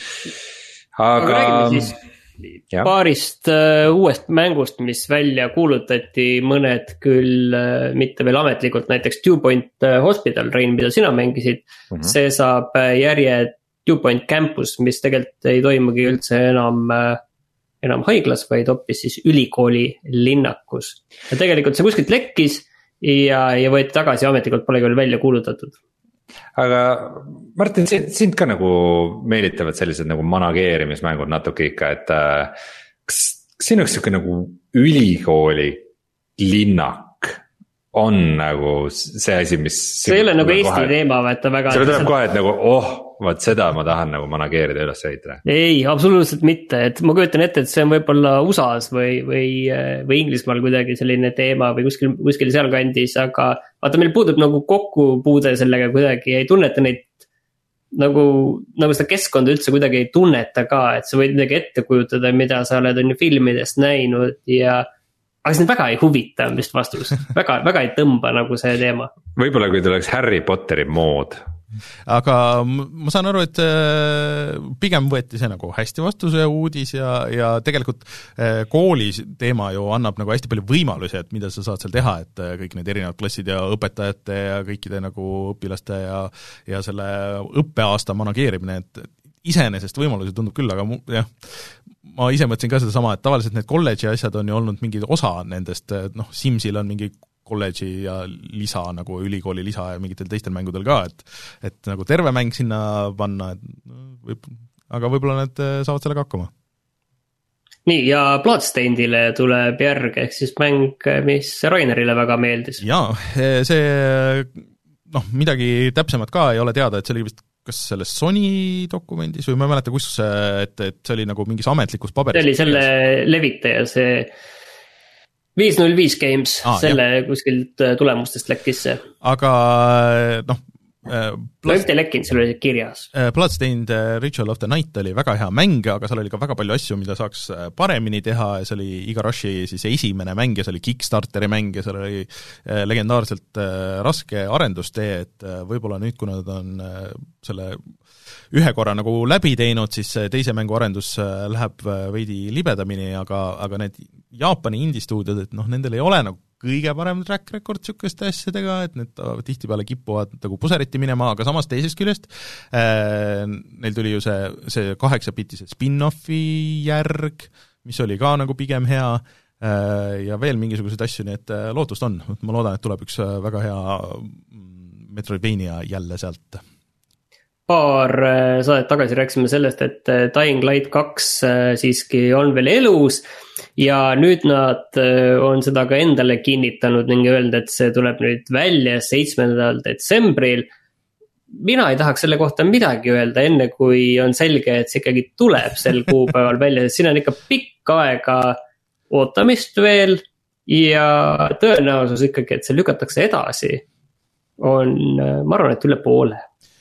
Aga, aga räägime siis Ja. paarist uh, uuest mängust, mis välja kuulutati, mõned küll uh, mitte veel ametlikult, näiteks Two Point uh, Hospital, Rein, mida sina mängisid, mm-hmm. see saab uh, järje Two Point Campus, mis tegelikult ei toimugi üldse enam, uh, enam haiglas, vaid hoopis siis ülikooli linnakus. Ja tegelikult see kuskilt lekkis ja, ja võeti tagasi, ametlikult polegi veel välja kuulutatud. Aga Martin, sind ka nagu meelitavad sellised nagu manageerimismängud natuke ikka, et kas, kas siin on siuke nagu ülikooli linnak on nagu see asi, mis see ei ole nagu Eesti kohe, teema, vaata väga see tuleb kohe, et nagu oh, vaat seda ma tahan nagu manageerida üles ehitada. Ei, absoluutselt mitte, et ma kujutan ette, et see on võib-olla U S A-s või, või, või Inglismaal kuidagi selline teema või kuskil, kuskil sealkandis, aga vaata, meil puudub nagu kokkupuude sellega kuidagi, ei tunneta neid nagu, nagu seda keskkonda üldse kuidagi ei tunneta ka, et sa võid midagi ette kujutada, mida sa oled on ju filmidest näinud ja aga see väga ei huvita vist vastus, väga, väga ei tõmba nagu see teema. Võib-olla kui tuleks Harry Potteri mood. Aga ma saan aru, et pigem võeti see nagu hästi vastu see uudis ja, ja tegelikult kooli teema ju annab nagu hästi palju võimalusi, et mida sa saad seal teha, et kõik need erinevad klassid ja õpetajate ja kõikide nagu õpilaste ja, ja selle õppeaasta manageerimine, et iseenesest võimalusi tundub küll, aga mu, jah, ma ise mõtlesin ka seda sama, et tavaliselt need kolledži asjad on ju olnud mingi osa nendest, noh, Simsil on mingi kolledži ja lisa nagu ülikooli lisa ja mingitel teistel mängudel ka, et, et nagu terve mäng sinna panna, et võib, aga võib-olla need saavad sellega hakkama. Nii, ja Bloodstainedile tuleb järg, ehk siis mäng, mis Rainerile väga meeldis. Jaa, see, noh, midagi täpsemat ka ei ole teada, et see oli vist kas selles Sony dokumendis või ma ei mäleta, kus see, et, et see oli nagu mingis ametlikus paberis. See oli selle levitaja, see viis null viis Games ah,, selle jah. Kuskilt tulemustest lekkis see. Aga noh, ma just ei lekkinud, seal oli kirjas. Bloodstained Ritual of the Night oli väga hea mäng, aga seal oli ka väga palju asju, mida saaks paremini teha ja see oli Iga Rushi siis esimene mäng ja see oli Kickstarteri mäng ja seal oli legendaarselt raske arendustee, et võib-olla nüüd, kui nad on selle ühe korra nagu läbi teinud, siis teise mängu arendus läheb veidi libedamini, aga, aga need Jaapani indie-stuudiod, et noh, nendel ei ole nagu kõige parem track record niisuguste asjadega, et need tihtipeale kipuvad nagu puseriti minema, aga samas teisest küljest äh, neil tuli ju see, see kaheksapitise spin-offi järg, mis oli ka nagu pigem hea äh, ja veel mingisuguseid asju, nii et lootust on. Ma loodan, et tuleb üks väga hea Metroidvania jälle sealt. Paar saadet tagasi rääkisime sellest, et Dying Light kaks siiski on veel elus ja nüüd nad on seda ka endale kinnitanud ning öelnud, et see tuleb nüüd välja seitsmendal detsembril. Mina ei tahaks selle kohta midagi öelda, enne kui on selge, et see ikkagi tuleb sel kuupäeval välja, sest siin on ikka pikk aega ootamist veel ja tõenäosus ikkagi, et see lükatakse edasi, on, ma arvan, et üle poole.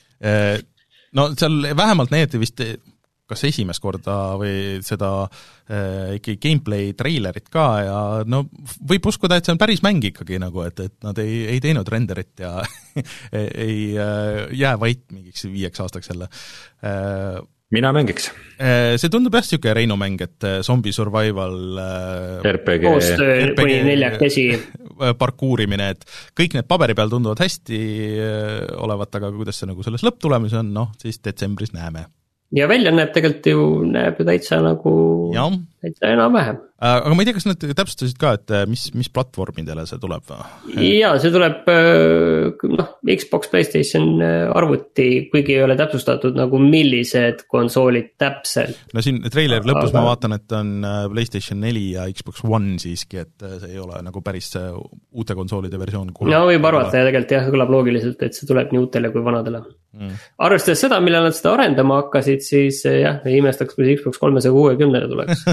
No seal vähemalt need vist kas esimest korda või seda äh, ikkagi gameplay trailerit ka ja no võib uskuda, et see on päris mäng ikkagi nagu, et, et nad ei, ei teinud renderit ja ei äh, jää vait mingiks viieks aastaks jälle äh,. Mina mängiks. See tundub jah siuke Reino mäng, et zombie survival R P G, koostöö kuni neljakesi parkuurimine, et kõik need paberi peal tunduvad hästi olevat, aga kuidas see nagu selles lõpptulemus on, noh, siis detsembris näeme. Ja välja näeb tegelikult ju, näeb ju täitsa nagu ja. Täitsa enam vähem. Aga ma ei tea, kas nad täpsustasid ka, et mis, mis platvormidele see tuleb? Jaa, see tuleb noh, Xbox, PlayStation arvuti, kuigi ei ole täpsustatud nagu millised konsoolid täpselt. No siin traileri lõpus aga... ma vaatan, et on PlayStation neli ja Xbox One siiski, et see ei ole nagu päris uute konsoolide versioon. No võib arvata ja tegelikult jah, kõlab loogiliselt, et see tuleb nii uutele kui vanadele. Mm. Arvestades seda, millal nad seda arendama hakkasid, siis jah, ei imestaks, kui Xbox kolmesaja kuuekümne tuleks.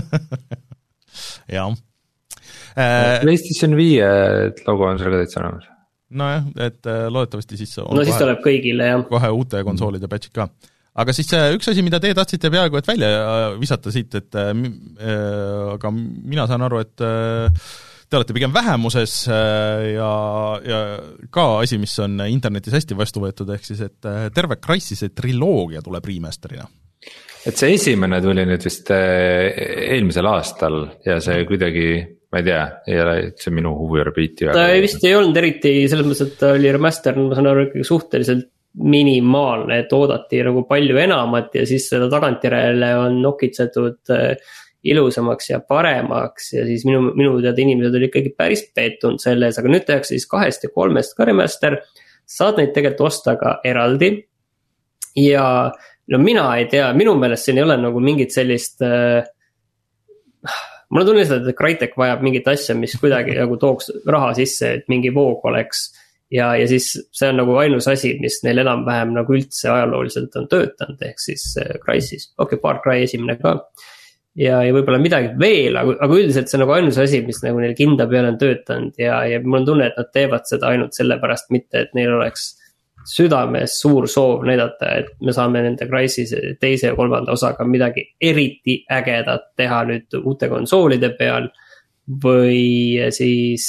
Jah. PlayStation viie logo on seal ka täitsa olemas. Nojah, et loodetavasti siis on no siis kohe, tuleb kõigile, jah. Kohe uute konsoolide patchid ka. Aga siis üks asi, mida te tahtsite peaaegu et välja visata siit, et äh, aga mina saan aru, et äh, te olete pigem vähemuses ja, ja ka asi, mis on internetis hästi vastu võetud, ehk siis, et terve Crysis'e triloogia tuleb remasterina. Et see esimene tuli nüüd vist eelmisel aastal ja see kuidagi, ma ei tea, ei ole, see minu huvi repeati. Ta ei vist ei olnud eriti, selles mõttes, et ta oli remaster, ma saan aru ikkagi suhteliselt minimaalne, et oodati nagu palju enamat ja siis seda tagantjärele on nokitsetud ilusamaks ja paremaks ja siis minu, minu teada inimesed oli ikkagi päris pettunud selles, aga nüüd tehakse siis kahest ja kolmest ka remaster, saad neid tegelikult osta ka eraldi ja no mina ei tea, minu meelest siin ei ole nagu mingit sellist äh, mulle tunne seda, et Crytek vajab mingit asja, mis kuidagi nagu tooks raha sisse, et mingi voog oleks ja, ja siis see on nagu ainus asi, mis neil enam-vähem nagu üldse ajalooliselt on töötanud, ehk siis äh, Crysis, okei, okay, Far Cry esimene ka ja, ja võib-olla midagi veel, aga, aga üldiselt see on nagu ainus asi, mis nagu neil kinda peale on töötanud ja, ja mul on tunne, et nad teevad seda ainult sellepärast mitte, et neil oleks südames suur soov näidata, et me saame nende Crysis teise ja kolmanda osaga midagi eriti ägedat teha nüüd uute konsoolide peal või siis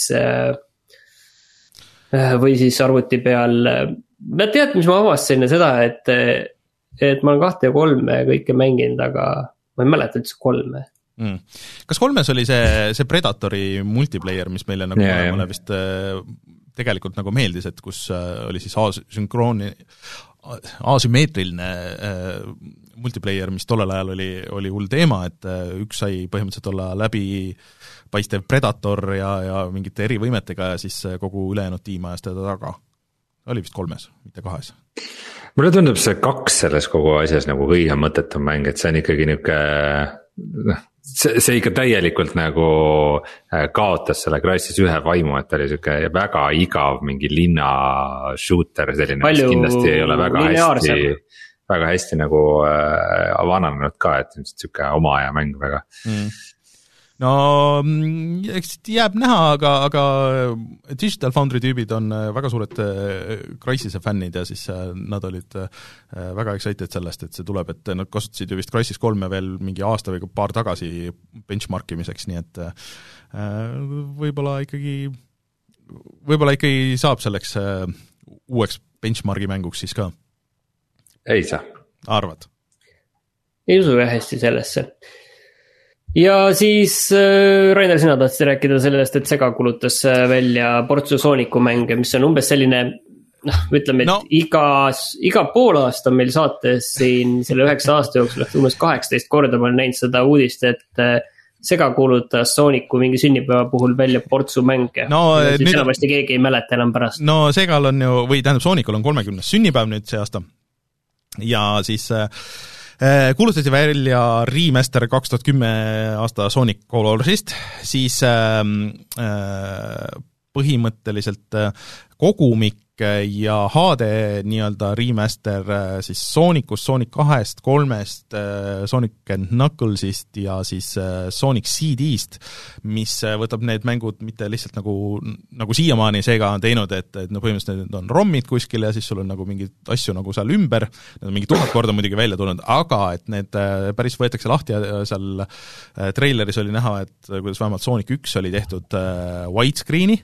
või siis arvuti peal. Ma tead, mis ma avastasin seda, et, et ma olen kahte ja kolme kõike mänginud, aga ma ei mäleta üldse kolme. Mm. Kas kolmes oli see, see Predatori multiplayer, mis meile nagu yeah, yeah. vist tegelikult nagu meeldis, et kus oli siis asünkrooni, asümmeetriline äh, multiplayer, mis tollel ajal oli, oli hull teema, et üks sai põhimõtteliselt olla läbi paistev Predator ja, ja mingite erivõimetega ja siis kogu ülejäänud tiim ajas teda taga. Oli vist kolmes, mitte kahes. Mulle tundub see kaks selles kogu asjas nagu kõige mõttetum mäng, et see on ikkagi niuke, see, see ikka täielikult nagu kaotas selle Crysis ühe vaimu, et oli siuke väga igav mingi linna shooter selline, mis kindlasti ei ole väga hästi, väga hästi nagu äh, vananenud ka, et siuke oma aja mäng väga mm. no eks jääb näha, aga, aga Digital Foundry tüübid on väga suured Crysise fännid ja siis nad olid väga excited sellest, et see tuleb, et nad kasutasid ju vist Crysis kolme veel mingi aasta või paar tagasi benchmarkimiseks, nii et võib-olla ikkagi, võib-olla ikkagi saab selleks uueks benchmarki mänguks siis ka. Ei saa. Arvad? Ei usu jah hästi sellesse. Ja siis äh, Rainer, sina tahtsid rääkida sellest, et Sega kulutas välja portsu Sooniku mänge, mis on umbes selline, noh, ütleme, et no. iga, iga pool aasta meil saates siin selle üheksa aasta jooksul, umbes kaheksateist korda ma olen näinud seda uudist, et äh, Sega kuulutas Sooniku mingi sünnipäeva puhul välja portsu mänge. No, siis nüüd... enamasti keegi ei mäleta enam pärast. No Segal on ju, või tähendab Soonikul on kolmekümnes sünnipäev nüüd see aasta ja siis äh, kuulutati välja remaster kaks tuhat kümme aasta Sonic Colorsist, siis äh, põhimõtteliselt kogumik ja H D nii-öelda remaster siis Sonicust, Sonic kahest, kolmest, Sonic and Knucklesist ja siis Sonic C D-st, mis võtab need mängud mitte lihtsalt nagu, nagu siiamaani Sega on teinud, et, et no põhimõtteliselt need on rommid kuskil ja siis sul on nagu mingid asju nagu seal ümber, need on mingi tuhat korda muidugi välja tulnud, aga et need päris võetakse lahti ja seal treileris oli näha, et kuidas vähemalt Sonic üks oli tehtud widescreeni,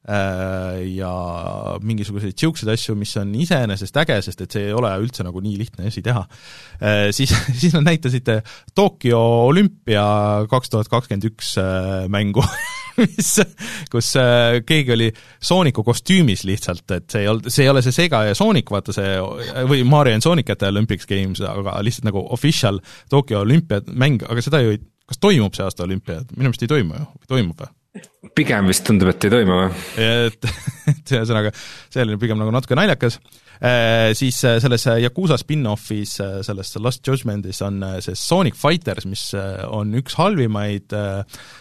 ja mingisuguseid siukseid asju, mis on iseenesest äge, sest et see ei ole üldse nagu nii lihtne asi teha. Siis, siis nad näitasid Tokyo Olympia kaks tuhat kakskümmend üks mängu, mis, kus keegi oli Sooniku kostüümis lihtsalt, et see ei ole see, ei ole see Sega ja Sonic, vaata see, või Mario and Sonic at Olympics Games, aga lihtsalt nagu official Tokyo Olympia mäng, aga seda ju ei, kas toimub see aasta Olympia? Minu meelest ei toimu ju, toimub või? Pigem vist tundub, et ei toimu või? Et, et ühesõnaga, see oli pigem nagu natuke naljakas. E, siis selles Yakuza spin-offis, selles Lost Judgmentis on see Sonic Fighters, mis on üks halvimaid e,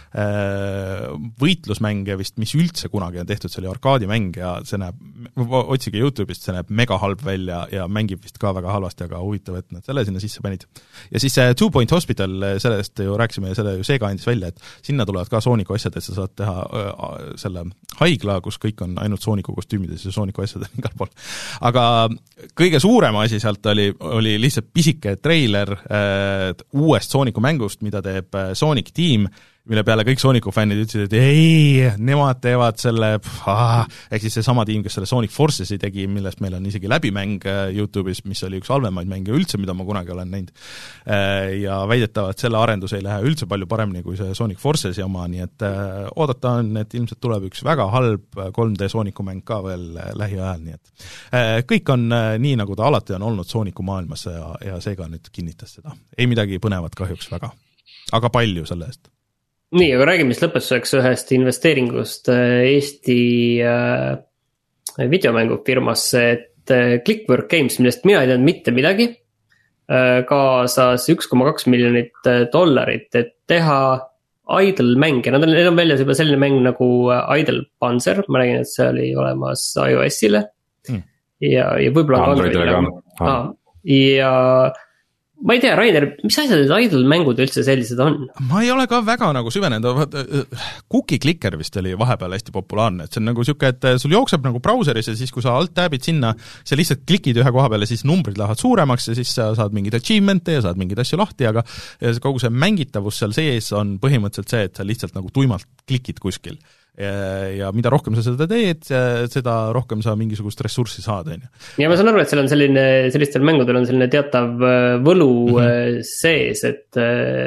võitlusmänge vist, mis üldse kunagi on tehtud, see oli arkaadimäng ja see näeb, otsige YouTube'ist, see näeb mega halb välja ja mängib vist ka väga halvasti, aga huvitav, et nad selle sinna sisse panid. Ja siis Two Point Hospital, sellest ju rääkisime ja selle ju Sega andis välja, et sinna tulevad ka Sooniku asjad, et sa saad teha äh, selle haigla, kus kõik on ainult Sooniku kostüümides ja Sooniku asjad on igal pool. Aga kõige suurem asi sealt oli, oli lihtsalt pisike treiler äh, uuest Sooniku mängust, mida teeb Sonic Team, mille peale kõik Sooniku fännid ütlesid, et ei, nemad teevad selle, ah, ehk siis see sama tiim, kes selle Sonic Forcesi tegi, millest meil on isegi läbimäng YouTube'is, mis oli üks halvemaid mänge üldse, mida ma kunagi olen näinud. Ja väidetavalt selle arendus ei lähe üldse palju paremini kui see Sonic Forcesi oma, nii et oodata on, et ilmselt tuleb üks väga halb kolm D Sooniku mäng ka veel lähiajal, nii et kõik on nii, nagu ta alati on olnud Sooniku maailmas ja, ja seega nüüd kinnitas seda. Ei midagi põnevat kahjuks väga, aga palju selle eest. Nii, aga räägime siis lõpetuseks ühest investeeringust Eesti äh, videomängufirmasse, et äh, Clickwork Games, millest mina ei teadnud mitte midagi, äh, kaasas üks koma kaks miljonit dollarit, et teha Idle mänge. Nad on, need on väljas juba selline mäng nagu Idle Panzer, ma räägin, et see oli olemas iOS-ile hmm. ja, ja võib-olla Androidile ka. Ja ma ei tea, Rainer, mis asjad need Idle mängud üldse sellised on? Ma ei ole ka väga nagu süvenenud, Cookie Clicker vist oli vahepeal hästi populaarne, et see on nagu siuke, et sul jookseb nagu brauseris ja siis, kui sa alt tabid sinna, sa lihtsalt klikid ühe koha peale, siis numbrid lähevad suuremaks ja siis sa saad mingid achievement'e ja saad mingid asju lahti, aga kogu see mängitavus seal sees on põhimõtteliselt see, et sa lihtsalt nagu tuimalt klikid kuskil. Ja mida rohkem sa seda teed, seda rohkem sa mingisugust ressurssi saad. Ja ma saan aru, et seal on selline, sellistel mängudel on selline teatav võlu mm-hmm. sees, et,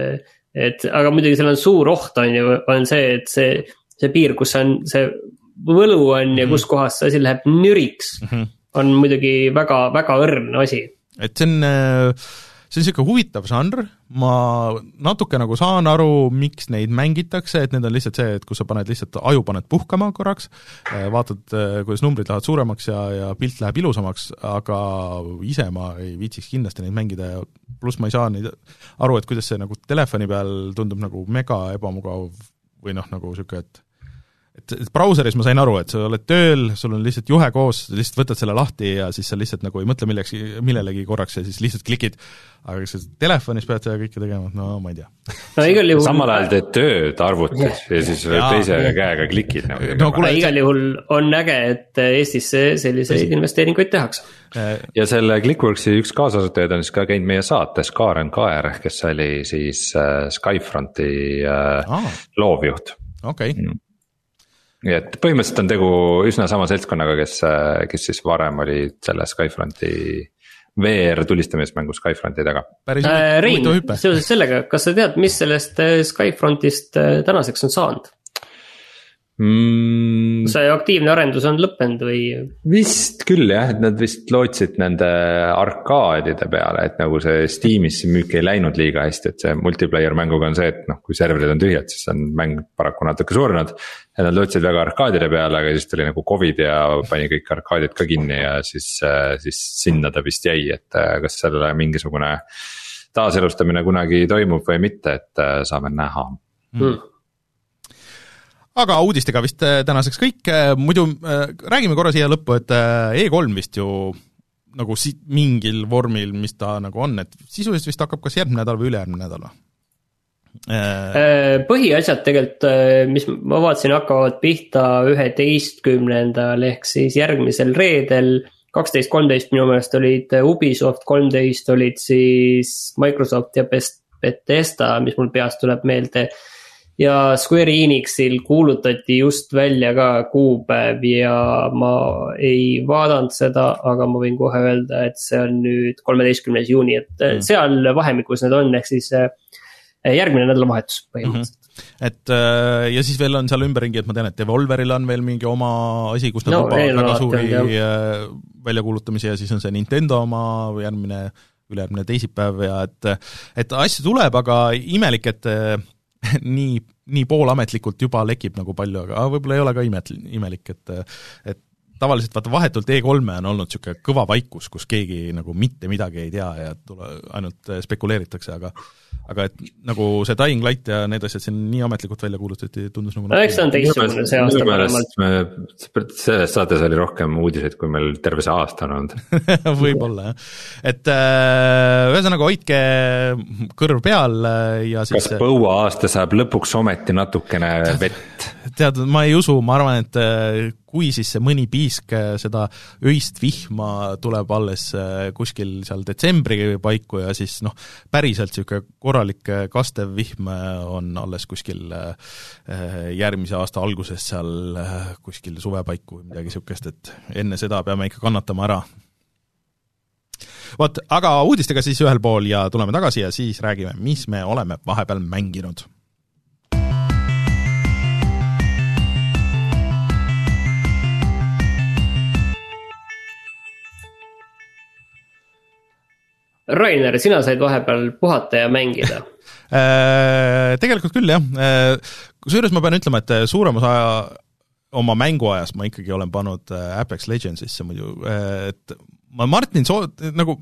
et aga muidugi seal on suur oht on ju, on see, et see, see piir, kus on see võlu on mm-hmm. ja kus kohas see asi läheb nüriks, mm-hmm. on muidugi väga, väga õrn asi. Et see on... See on selline huvitav žanr, ma natuke nagu saan aru, miks neid mängitakse, et need on lihtsalt see, et kui sa paned lihtsalt aju paned puhkama korraks, vaatad, kuidas numbrid lähevad suuremaks ja, ja pilt läheb ilusamaks, aga ise ma ei viitsiks kindlasti neid mängida ja pluss ma ei saa neid aru, et kuidas see nagu telefoni peal tundub nagu mega ebamugav või noh, nagu siuke, et et, et brauseris ma sain aru, et sa oled tööl, sul on lihtsalt juhe koos, lihtsalt võtad selle lahti ja siis sa lihtsalt nagu ei mõtle milleks, millelegi korraks ja siis lihtsalt klikid, aga kas sa telefonis pead seda kõike tegema, no ma ei tea. No, juhul... samal ajal teed tööd arvutis ja siis ja, teise ja. käega klikid. No, kuule, igal juhul on äge, et Eestis selliseid Eestis. investeeringuid tehakse. Ja selle Clickworksi üks kaasasutajaid on siis ka käinud meie saates, Kaaren Kaer, kes oli siis Skyfronti ah. loovjuht. Okei okay. mm. Nii et põhimõtteliselt on tegu üsna sama seltskonnaga, kes, kes siis varem oli selle Skyfronti V R tulistamismängu Skyfronti taga. Äh, Rein, seoses sellega, kas sa tead, mis sellest Skyfrontist tänaseks on saanud? Mm. See aktiivne arendus on lõppenud või? Vist küll jah, et nad vist lootsid nende arkaadide peale, et nagu see Steamis müük ei läinud liiga hästi, et see multiplayer mänguga on see, et noh, kui serverid on tühjad, siis on mäng paraku natuke suurenenud. Ja nad lootsid väga arkaadide peale, aga siis tuli nagu Covid ja pani kõik arkaadid ka kinni ja siis, siis sinna ta vist jäi, et kas sellele mingisugune taaselustamine kunagi toimub või mitte, et saame näha. Mm. Aga uudistega vist tänaseks kõik, muidu äh, räägime korra siia lõppu, et E kolm vist ju nagu si- mingil vormil, mis ta nagu on, et sisuliselt vist hakkab kas järgmine nädal või ülejärgmine nädal. Äh... Põhiasjad tegelikult, mis ma vaatasin, hakkavad pihta üheteistkümnendal ehk siis järgmisel reedel, kaksteist kolmteist minu meelest olid Ubisoft, kolmteist olid siis Microsoft ja Bethesda, mis mul peast tuleb meelde. Ja Square Enixil kuulutati just välja ka kuupäev ja ma ei vaadanud seda, aga ma võin kohe öelda, et see on nüüd kolmeteistkümnes juuni, et mm. seal vahemikus need on, ehk siis järgmine nädalavahetus põhimõtteliselt. Mm-hmm. Et ja siis veel on seal ümberringi, et ma tean, et Devolveril on veel mingi oma asi, kus nad no, lubavad väga suuri väljakuulutamisi ja siis on see Nintendo oma järgmine, ülejärgmine teisipäev ja et, et asju tuleb, aga imelik, et nii, nii poolametlikult juba lekib nagu palju, aga võib-olla ei ole ka imet, imelik, et, et tavaliselt vaata vahetult E kolme on olnud niisugune kõva vaikus, kus keegi nagu mitte midagi ei tea ja tule, ainult spekuleeritakse, aga aga et nagu see Dying Light ja need asjad siin nii ametlikult välja kuulutati, tundus nagu no eks see on teistsugune see aasta paremalt. Selles saates oli rohkem uudiseid, kui meil terve see aasta on olnud. Võib-olla jah. Et äh, ühesõnaga hoidke kõrv peal ja siis kas põua aasta saab lõpuks ometi natukene vett? Tead, ma ei usu, ma arvan, et kui siis see mõni piisk seda öist vihma tuleb alles kuskil seal detsembri paiku ja siis noh, päriselt siuke korralik kastev vihm on alles kuskil järgmise aasta alguses seal kuskil suvepaiku või midagi siukest, et enne seda peame ikka kannatama ära. Vot, aga uudistega siis ühel pool ja tuleme tagasi ja siis räägime, mis me oleme vahepeal mänginud. Rainer, sina said vahepeal puhata ja mängida? Tegelikult küll, jah. Kusjuures ma pean ütlema, et suurem osa oma mänguajas ma ikkagi olen pannud Apex Legendsisse muidu. Et ma Martin, soo, nagu,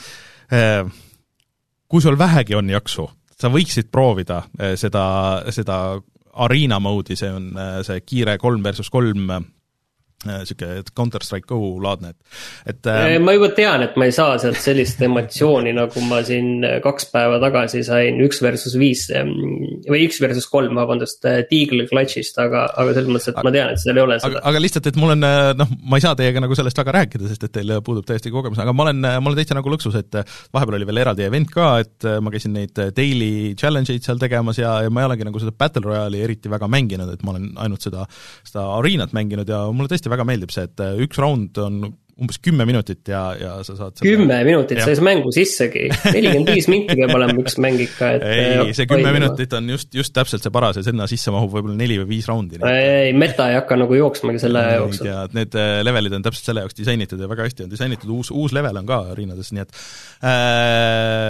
kui sul vähegi on jaksu, sa võiksid proovida seda, seda arena mode'i, see on see kiire kolm versus kolm siuke Counter-Strike Go laadne, et, et ma juba tean, et ma ei saa sealt sellist emotsiooni, nagu ma siin kaks päeva tagasi sain üks versus viis või üks versus kolm, vabandust, Deagle Clutchist, aga, aga selles mõttes, et ma tean, et seal ei ole seda. Aga, aga lihtsalt, et mul on, noh, ma ei saa teiega nagu sellest väga rääkida, sest et teil puudub täiesti kogemus, aga ma olen, ma olen täitsa nagu lõksus, et vahepeal oli veel eraldi event ka, et ma käisin neid daily challenge'id seal tegemas ja, ja ma ei olegi nagu seda Battle Royale'i eriti väga mänginud, et ma olen ainult seda, seda arenat mänginud ja mulle tõesti väga meeldib see, et üks round on umbes kümme minutit ja, ja sa saad seda... kümme minutit, sa ei saa mängu sissegi. nelikümmend viis minti peab olema üks mäng ikka, et... ei, see kümme minutit on just, just täpselt see paras ja sinna sisse mahub võib-olla neli või viis roundi. Ei, meta ei hakka nagu jooksmagi selle jooksul. Ja need levelid on täpselt selle jaoks disainitud ja väga hästi on disainitud, uus, uus level on ka arenades, nii et äh,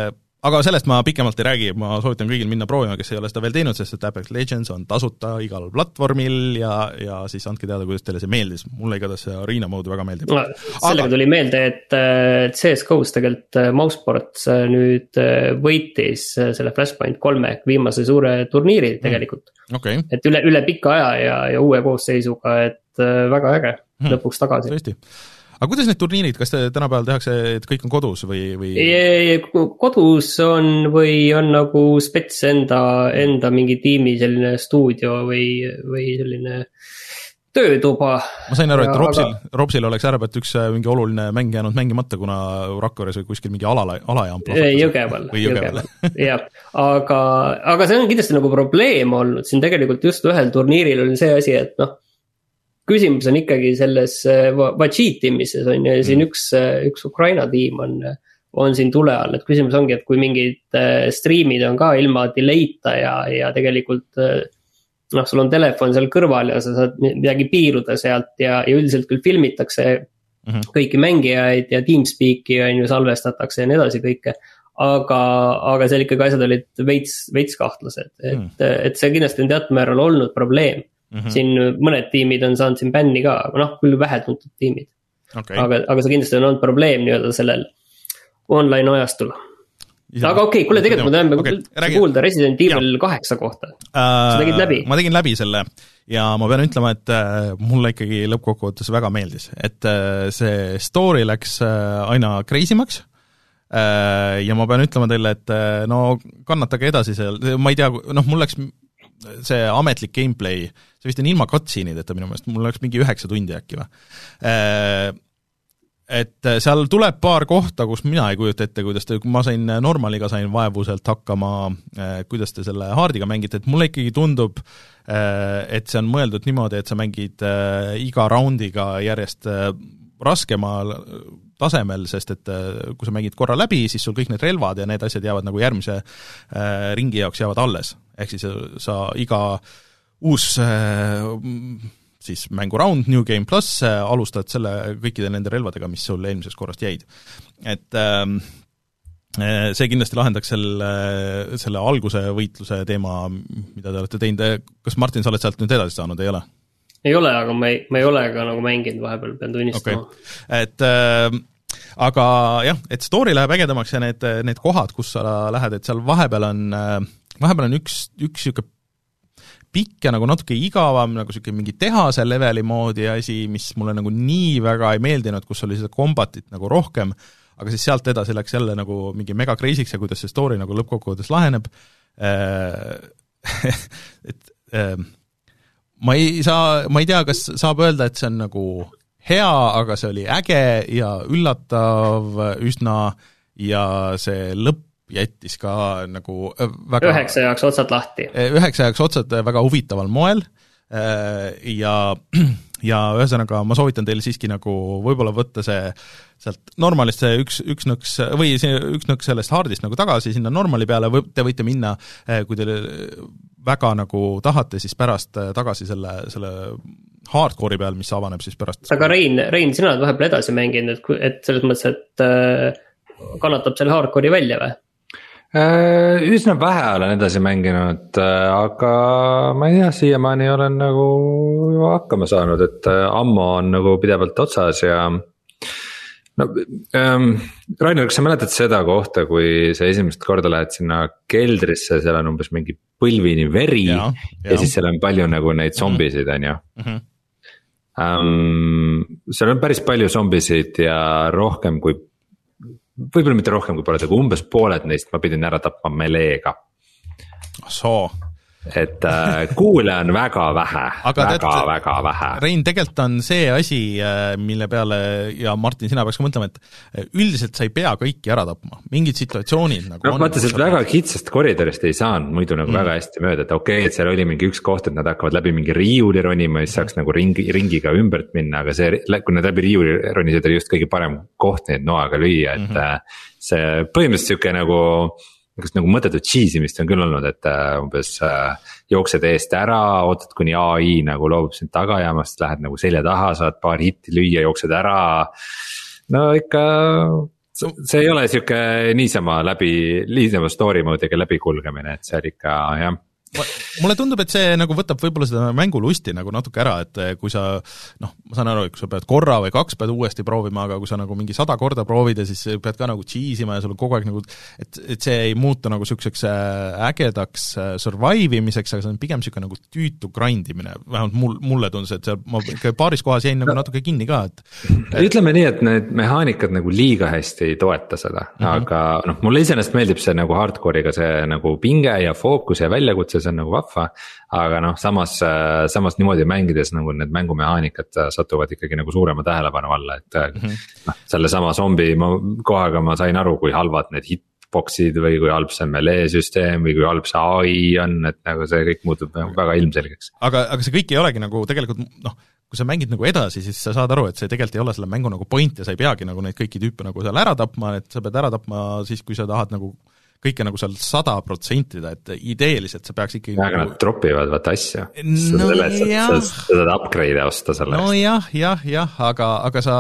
aga sellest ma pikemalt ei räägi, ma soovitan kõigil minna proovima, kes ei ole seda veel teinud, sest et Apex Legends on tasuta igal platvormil ja, ja siis andke teada, kuidas teile see meeldis. Mulle igatahes see arena mode väga meeldib. No, sellega aga... tuli meelde, et C S G O's tegelikult Mousesports nüüd võitis selle Flashpoint kolme viimase suure turniiri tegelikult. Mm. Okay. Et üle, üle pika aja ja, ja uue koosseisuga, et väga äge mm. lõpuks tagasi. Tõesti. Aga kuidas need turniirid, kas te tänapäeval tehakse, et kõik on kodus või, või...? Kodus on või on nagu spets enda, enda mingi tiimi selline stuudio või, või selline töötuba. Ma sain aru, et Robsil, aga... Robsil oleks äärepealt üks mingi oluline mäng jäänud mängimata, kuna Rakveres või kuskil mingi ala, alajaam Jõgeval, Jõgeval. jah, aga, aga see on kindlasti nagu probleem olnud, siin tegelikult just ühel turniiril oli see asi, et noh, küsimus on ikkagi selles Vachi tiimises on ja siin üks, üks Ukraina tiim on, on siin tule all, et küsimus ongi, et kui mingid streamid on ka ilma delay'ta ja, ja tegelikult noh, sul on telefon seal kõrval ja sa saad midagi piiruda sealt ja, ja üldiselt küll filmitakse mm-hmm. kõiki mängijaid ja TeamSpeak'i on ju salvestatakse ja nii edasi kõike, aga, aga seal ikkagi asjad olid veits, veits kahtlased, et, mm. et see kindlasti on teatud määral olnud probleem. Mm-hmm. Siin mõned tiimid on saanud siin bänni ka, aga noh, küll vähetuntud tiimid. Okay. Aga, aga see kindlasti on olnud probleem nii-öelda sellel online ajastul. Isa, aga okei, okay, kuule tegelikult ma tean okay, kuulda Resident Evil kaheksa kohta. Sa tegid läbi? Ma tegin läbi selle ja ma pean ütlema, et mulle ikkagi lõppkokkuvõttes väga meeldis. Et see story läks aina crazymaks ja ma pean ütlema teile, et no kannatage edasi seal, ma ei tea, noh mul läks see ametlik gameplay, see vist on ilma cutscene'ideta minu meelest, mul oleks mingi üheksa tundi äkki või. Et seal tuleb paar kohta, kus mina ei kujuta ette, kuidas te, kui ma sain normaliga, sain vaevuselt hakkama, kuidas te selle haardiga mängite, et mulle ikkagi tundub, et see on mõeldud niimoodi, et sa mängid iga roundiga järjest raskemal tasemel, sest et kui sa mängid korra läbi, siis sul kõik need relvad ja need asjad jäävad nagu järgmise ringi jaoks jäävad alles. Ehk siis sa iga uus siis mänguround, New Game Plus, alustad selle kõikide nende relvadega, mis sul eelmisest korrast jäid. Et see kindlasti lahendaks selle, selle alguse võitluse teema, mida te olete teinud. Kas Martin, sa oled sealt nüüd edasi saanud, ei ole? Ei ole, aga ma ei, ma ei ole ka nagu mänginud vahepeal, pean tunnistama. Okay. Et äh, aga jah, et story läheb ägedamaks ja need, need kohad, kus sa lähed, et seal vahepeal on, vahepeal on üks, üks siuke pikk ja nagu natuke igavam, nagu siuke mingi tehase leveli moodi asi, mis mulle nagu nii väga ei meeldinud, kus oli seda kombatit nagu rohkem, aga siis sealt edasi läks jälle nagu mingi mega crazy'ks ja kuidas see story nagu lõppkokkuvõttes laheneb. et ma ei saa, ma ei tea, kas saab öelda, et see on nagu hea, aga see oli äge ja üllatav üsna ja see lõpp jättis ka nagu väga üheksa jaoks otsad lahti. Üheksa jaoks otsad väga huvitaval moel ja, ja ühesõnaga ma soovitan teile siiski nagu võib-olla võtta see sealt normalist see üks, üks nõks või see üks nõks sellest hardist nagu tagasi sinna normali peale, või te võite minna, kui te väga nagu tahate, siis pärast tagasi selle, selle hardcore'i peal, mis avaneb siis pärast. Aga Rein, Rein, sina oled vahepeal edasi mänginud, et selles mõttes, et kannatab selle hardcore'i välja või? Üsna vähe olen edasi mänginud, aga ma ei tea, siiamaani olen nagu hakkama saanud, et ammo on nagu pidevalt otsas ja no ähm, Rainer, kas sa mäletad seda kohta, kui sa esimest korda lähed sinna keldrisse, seal on umbes mingi põlvini veri ja, ja. ja siis seal on palju nagu neid zombisid on ju mm-hmm. um, seal on päris palju zombisid ja rohkem kui võib-olla mitte rohkem kui pooled, aga umbes pooled neist ma pidin ära tapma meleega. Soo. Et äh, kuule on väga vähe, aga väga, tead, väga vähe. Rein, tegelikult on see asi, mille peale, ja Martin, sina peaks ka mõtlema, et üldiselt sa ei pea kõiki ära tapma. Mingid situatsioonid nagu no, on. Vaata, sealt väga kitsast koridorist ei saanud muidu nagu mm. väga hästi mööda, et okei okay,, et seal oli mingi üks koht, et nad hakkavad läbi mingi riiuli ronima, siis saaks nagu ringi, ringiga ümbert minna, aga see, kui nad läbi riiuli ronisid, oli just kõige parem koht neid noaga lüüa, et mm-hmm. see põhimõtteliselt siuke nagu kas nagu mõttetut cheesimist on küll olnud, et uh, umbes uh, jooksed eest ära, ootad kuni A I nagu loobub sind tagajamast, lähed nagu selja taha, saad paar hitti lüüa, jooksed ära. No ikka see ei ole siuke niisama läbi, niisama story mode'iga läbikulgemine, et see on ikka jah. Mulle tundub, et see nagu võtab võib-olla seda mängulusti nagu natuke ära, et kui sa noh, ma saan aru, et kui sa pead korra või kaks pead uuesti proovima, aga kui sa nagu mingi sada korda proovid ja siis pead ka nagu cheesima ja sul on kogu aeg nagu, et, et see ei muutu nagu niisuguseks ägedaks survive imiseks, aga see on pigem niisugune nagu tüütu grindimine, vähemalt mul, mulle tundus, et see, ma paaris kohas jäin nagu natuke kinni ka, et, et ütleme nii, et need mehaanikad nagu liiga hästi ei toeta seda, mm -hmm. aga noh, mulle iseenesest meeldib see nagu hardcore'iga see nagu pinge ja fookus ja väljakutse, see on nagu vahva, aga noh, samas, samas niimoodi mängides nagu need mängumehaanikad satuvad ikkagi nagu suurema tähelepanu alla, et mm -hmm. noh, selle sama zombi ma, kohaga ma sain aru, kui halvad need hitboxid või kui halb see melee süsteem või kui halb see A I on, et nagu see kõik muutub väga ilmselgeks. Aga, aga see kõik ei olegi nagu tegelikult noh, kui sa mängid nagu edasi, siis sa saad aru, et see tegelikult ei ole selle mängu nagu point ja sa ei peagi nagu neid kõiki tüüpe nagu seal ära tapma, et sa pead ära tapma siis, kui sa tahad nagu kõike nagu seal sada protsentida, et ideeliselt sa peaks ikkagi aga nagu... nad dropivad vaata asja, no, selles, sa saad upgrade'e osta selle no jah, jah, jah, aga, aga sa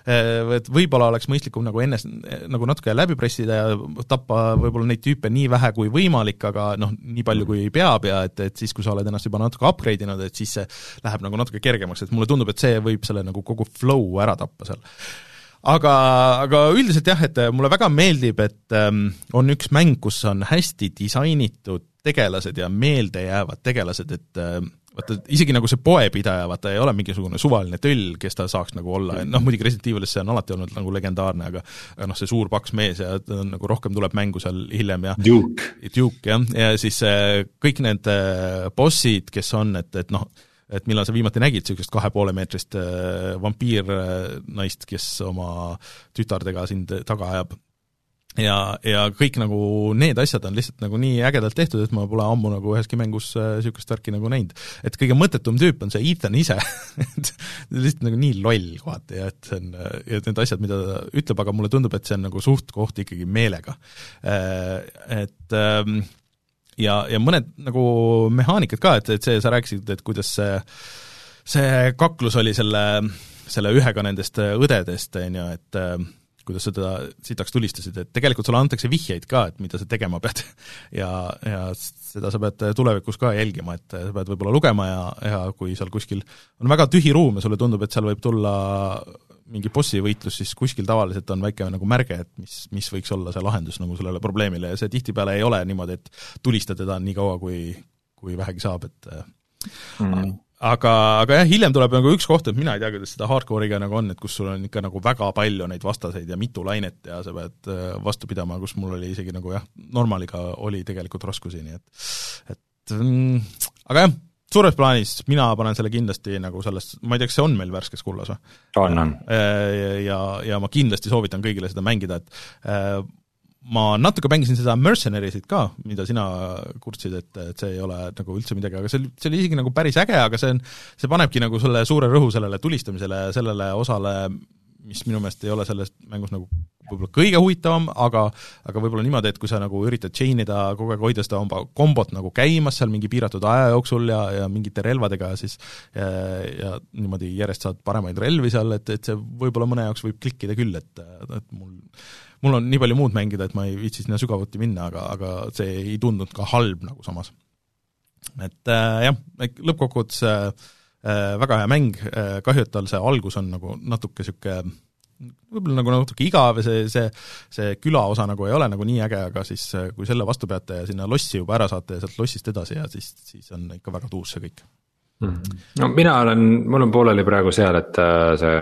et võib-olla oleks mõistlikum nagu enne nagu natuke läbi pressida ja tappa võib-olla neid tüüpe nii vähe kui võimalik, aga noh, nii palju kui peab ja et, et siis, kui sa oled ennast juba natuke upgrade inud, et siis see läheb nagu natuke kergemaks, et mulle tundub, et see võib selle nagu kogu flow ära tappa seal. Aga, aga üldiselt jah, et mulle väga meeldib, et ähm, on üks mäng, kus on hästi disainitud tegelased ja meeldejäävad tegelased, et äh, vaata, isegi nagu see poepidaja, vaata, ei ole mingisugune suvaline töll, kes ta saaks nagu olla, noh, muidugi Resident Evilis see on alati olnud nagu legendaarne, aga, aga noh, see suur paks mees ja ta on, nagu rohkem tuleb mängu seal hiljem ja Duke, Duke jah, ja siis äh, kõik need äh, bossid, kes on, et, et noh, et millal sa viimati nägid niisugust kahe poole meetrist äh, vampiirnaist, kes oma tütardega sind taga ajab. Ja, ja kõik nagu need asjad on lihtsalt nagu nii ägedalt tehtud, et ma pole ammu nagu üheski mängus niisugust värki nagu näinud. Et kõige mõttetum tüüp on see Ethan ise, et lihtsalt nagu nii loll kohati ja et see on, ja need asjad, mida ta ütleb, aga mulle tundub, et see on nagu suht koht ikkagi meelega. Et ähm, ja, ja mõned nagu mehaanikad ka, et, et see, sa rääkisid, et kuidas see, see kaklus oli selle, selle ühega nendest õdedest, on ju, et kuidas seda sitaks tulistasid, et tegelikult sulle antakse vihjeid ka, et mida sa tegema pead ja, ja seda sa pead tulevikus ka jälgima, et sa pead võib-olla lugema ja, ja kui seal kuskil on väga tühi ruum ja sulle tundub, et seal võib tulla mingi bossi võitlus, siis kuskil tavaliselt on väike nagu märge, et mis, mis võiks olla see lahendus nagu sellele probleemile ja see tihtipeale ei ole niimoodi, et tulista teda nii kaua, kui, kui vähegi saab, et mm. aga, aga jah, hiljem tuleb nagu üks koht, et mina ei tea, kuidas seda hardcore'iga nagu on, et kus sul on ikka nagu väga palju neid vastaseid ja mitu lainet ja sa pead vastu pidama, kus mul oli isegi nagu jah, normaliga oli tegelikult raskusi, nii et, et mm, aga jah, suures plaanis mina panen selle kindlasti nagu sellest, ma ei tea, kas see on meil värskes kullas või? On, on. Ja, ja ma kindlasti soovitan kõigile seda mängida, et äh, ma natuke mängisin seda Mercenariesid ka, mida sina kurtsid, et, et see ei ole nagu üldse midagi, aga see, see oli isegi nagu päris äge, aga see on, see panebki nagu selle suure rõhu sellele tulistamisele ja sellele osale, mis minu meelest ei ole selles mängus nagu võib-olla kõige huvitavam, aga, aga võib-olla niimoodi, et kui sa nagu üritad chainida, kogu aeg hoida seda oma kombot nagu käimas seal mingi piiratud aja jooksul ja, ja mingite relvadega siis ja, ja niimoodi järjest saad paremaid relvi seal, et, et see võib-olla mõne jaoks võib klikkida küll, et, et mul, mul on nii palju muud mängida, et ma ei viitsi sinna sügavuti minna, aga, aga see ei tundunud ka halb nagu samas. Et äh, jah, lõppkokkuvõttes äh, väga hea mäng, kahju, et tal see algus on nagu natuke sihuke võib-olla nagu natuke igav ja see, see, see külaosa nagu ei ole nagu nii äge, aga siis kui selle vastu peate ja sinna lossi juba ära saate ja sealt lossist edasi ja siis, siis on ikka väga tuus see kõik. No mina olen, mul on pooleli praegu seal, et see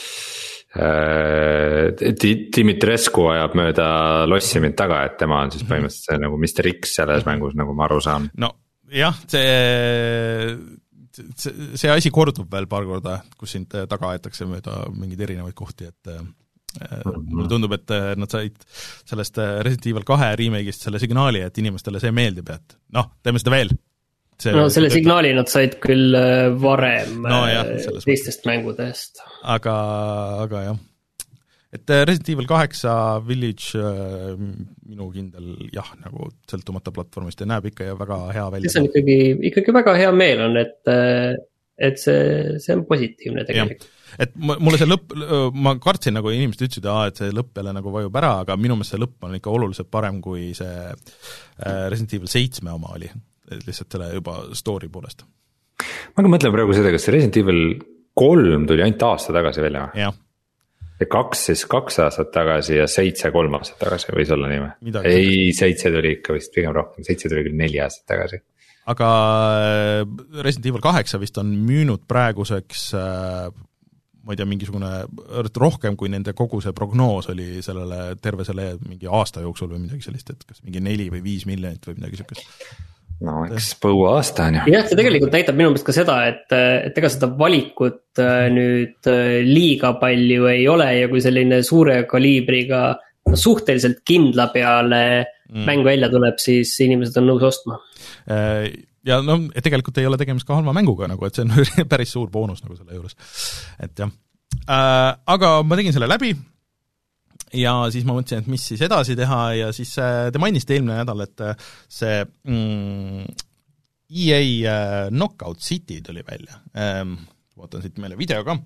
äh, Dimitrescu ajab mööda lossi mind taga, et tema on siis põhimõtteliselt see nagu mister X selles mängus, nagu ma aru saan. No jah, see see, see asi kordub veel paar korda, kus sind taga aetakse mööda mingeid erinevaid kohti, et mm-hmm. mulle tundub, et nad said sellest Resident Evil kahe remake'ist selle signaali, et inimestele see meeldib, et noh, teeme seda veel. See no selle see signaali nad said küll varem no, jah, teistest mängudest. Aga, aga jah. Et Resident Evil kaheksa Village minu kindel jah, nagu sõltumata platvormist ja näeb ikka ja väga hea välja. See on ikkagi, ikkagi väga hea meel on, et, et see, see on positiivne tegelikult. Et mulle see lõpp, ma kartsin nagu inimesed ütlesid, et see lõpp jälle nagu vajub ära, aga minu meelest see lõpp on ikka oluliselt parem kui see Resident Evil seitse oma oli, lihtsalt selle juba story poolest. Ma ka mõtlen praegu seda, kas see Resident Evil kolm tuli ainult aasta tagasi välja või? Jah. Ja kaks siis kaks aastat tagasi ja seitse kolm aastat tagasi võis olla nii või? Ei, seitse tuli ikka vist pigem rohkem, seitse tuli küll neli aastat tagasi. Aga Resident Evil kaheksa vist on müünud praeguseks, ma ei tea, mingisugune rohkem kui nende kogu see prognoos oli sellele terve selle mingi aasta jooksul või midagi sellist, et kas mingi neli või viis miljonit või midagi sellist. No eks põua aasta on ju. Jah, see tegelikult näitab minu meelest ka seda, et, et ega seda valikut nüüd liiga palju ei ole ja kui selline suure kaliibriga suhteliselt kindla peale mm. mäng välja tuleb, siis inimesed on nõus ostma. Ja no tegelikult ei ole tegemist ka halva mänguga, nagu, et see on päris suur boonus nagu selle juures. Et jah. Aga ma tegin selle läbi ja siis ma mõtlesin, et mis siis edasi teha ja siis te mainisite eelmine nädal, et see mm, E A Knockout City tuli välja. Vaatan siit meile video ka.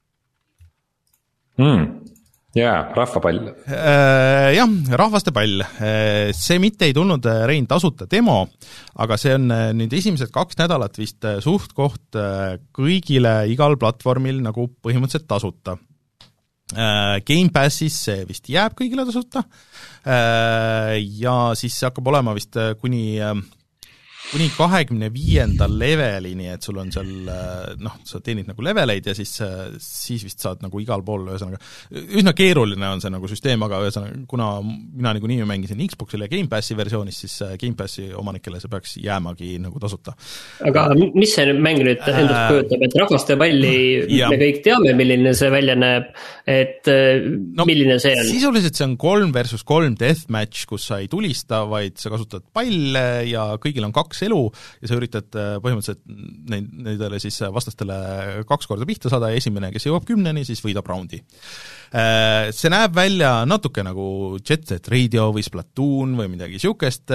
Mm. Jaa, rahvapall. Jah, rahvaste pall. See mitte ei tulnud Rein tasuta demo, aga see on nüüd esimesed kaks nädalat vist suht koht kõigile igal platvormil nagu põhimõtteliselt tasuta. Game Passis see vist jääb kõigile tasuta ja siis see hakkab olema vist kuni kuni kahekümne viiendal levelini, et sul on seal, noh, sa teenid nagu leveleid ja siis, siis vist saad nagu igal pool, ühesõnaga, üsna keeruline on see nagu süsteem, aga ühesõnaga, kuna mina nagu nii mängisin Xboxile Game Passi versioonis, siis Game Passi omanikele see peaks jäämagi nagu tasuta. Aga mis see mäng nüüd endast kujutab, et rahvaste palli ja. Me kõik teame, milline see välja näeb, et no, milline see on? Sisuliselt see on kolm versus kolm deathmatch, kus sa ei tulista, vaid sa kasutad palle ja kõigil on kaks elu ja sa üritad põhimõtteliselt neid, neidele siis vastastele kaks korda pihta saada ja esimene, kes jõuab kümneni, siis võidab raundi. See näeb välja natuke nagu Jet Set Radio või Splatoon või midagi siukest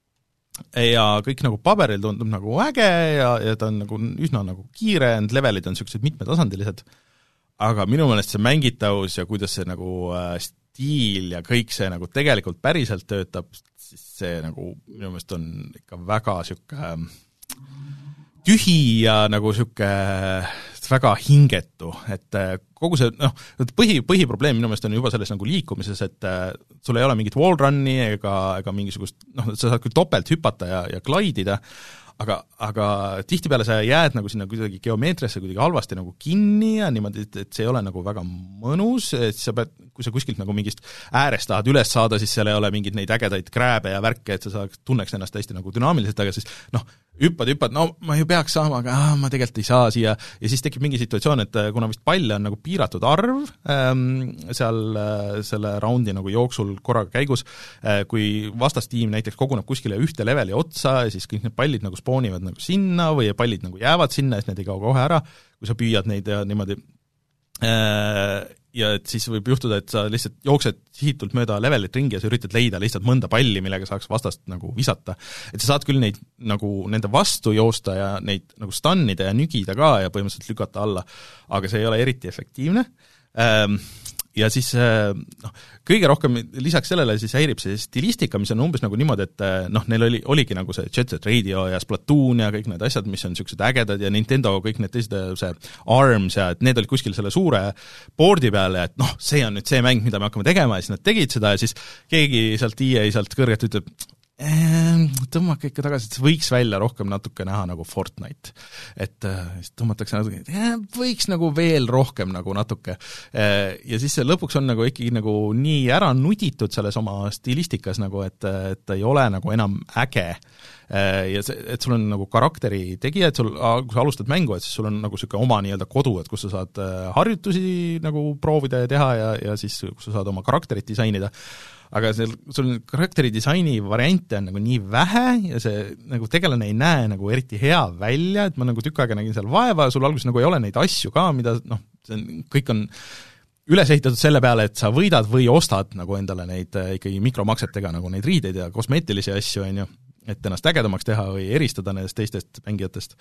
ja kõik nagu paberil tundub nagu äge ja, ja ta on nagu üsna nagu kiire, need levelid on siuksed mitmetasandilised, aga minu meelest see mängitavus ja kuidas see nagu stiil ja kõik see nagu tegelikult päriselt töötab, siis see nagu minu meelest on ikka väga siuke tühi ja nagu siuke väga hingetu, et kogu see, noh, põhi, põhiprobleem minu meelest on juba selles nagu liikumises, et sul ei ole mingit wall run'i ega, ega mingisugust, noh, sa saad küll topelt hüpata ja, ja glaidida, aga, aga tihtipeale sa jääd nagu sinna kuidagi geomeetriasse kuidagi halvasti nagu kinni ja niimoodi, et, et see ei ole nagu väga mõnus, et sa pead, kui sa kuskilt nagu mingist äärest tahad üles saada, siis seal ei ole mingid neid ägedaid krääbe ja värke, et sa saaks, tunneks ennast hästi nagu dünaamiliselt, aga siis noh, hüppad, hüppad, no ma ju peaks saama, aga ah, ma tegelikult ei saa siia ja siis tekib mingi situatsioon, et kuna vist palle on nagu piiratud arv ähm, seal äh, selle raundi nagu jooksul korraga käigus, äh, kui vastastiim näiteks koguneb kuskile ühte leveli otsa ja siis kõik need pallid nagu spoonivad nagu sinna või pallid nagu jäävad sinna, et need ei kao kohe ära, kui sa püüad neid ja niimoodi äh, ja et siis võib juhtuda, et sa lihtsalt jooksed sihitult mööda levelit ringi ja sa üritad leida lihtsalt mõnda palli, millega saaks vastast nagu visata. Et sa saad küll neid nagu nende vastu joosta ja neid nagu stannida ja nügida ka ja põhimõtteliselt lükata alla, aga see ei ole eriti efektiivne. Ja siis noh, kõige rohkem lisaks sellele siis häirib see stilistika, mis on umbes nagu niimoodi, et noh, neil oli, oligi nagu see Jet Set Radio ja Splatoon ja kõik need asjad, mis on niisugused ägedad ja Nintendo, kõik need teised, see ARMS ja et need olid kuskil selle suure boardi peale, et noh, see on nüüd see mäng, mida me hakkame tegema ja siis nad tegid seda ja siis keegi sealt E A sealt kõrgelt ütleb, tõmmake ikka tagasi, et võiks välja rohkem natuke näha nagu Fortnite. Et siis tõmmatakse natuke, võiks nagu veel rohkem nagu natuke. Ja siis lõpuks on nagu ikkagi nagu nii ära nuditud selles oma stilistikas, nagu et, et ei ole nagu enam äge. Ja see, et sul on nagu karakteri tegija, et sul, kui sa alustad mängu, et siis sul on nagu selline oma nii-öelda kodu, et kus sa saad harjutusi nagu proovida ja teha ja, ja siis kus sa saad oma karakterit disainida. Aga seal, sul karakteri disaini variante on nagu nii vähe ja see nagu tegelane ei näe nagu eriti hea välja, et ma nagu tükk aega nägin seal vaeva ja sul alguses nagu ei ole neid asju ka, mida noh, see on, kõik on üles ehitatud selle peale, et sa võidad või ostad nagu endale neid ikkagi mikromaksetega nagu neid riideid ja kosmeetilisi asju, on ju. et ennast ägedamaks teha või eristada nendest teistest mängijatest.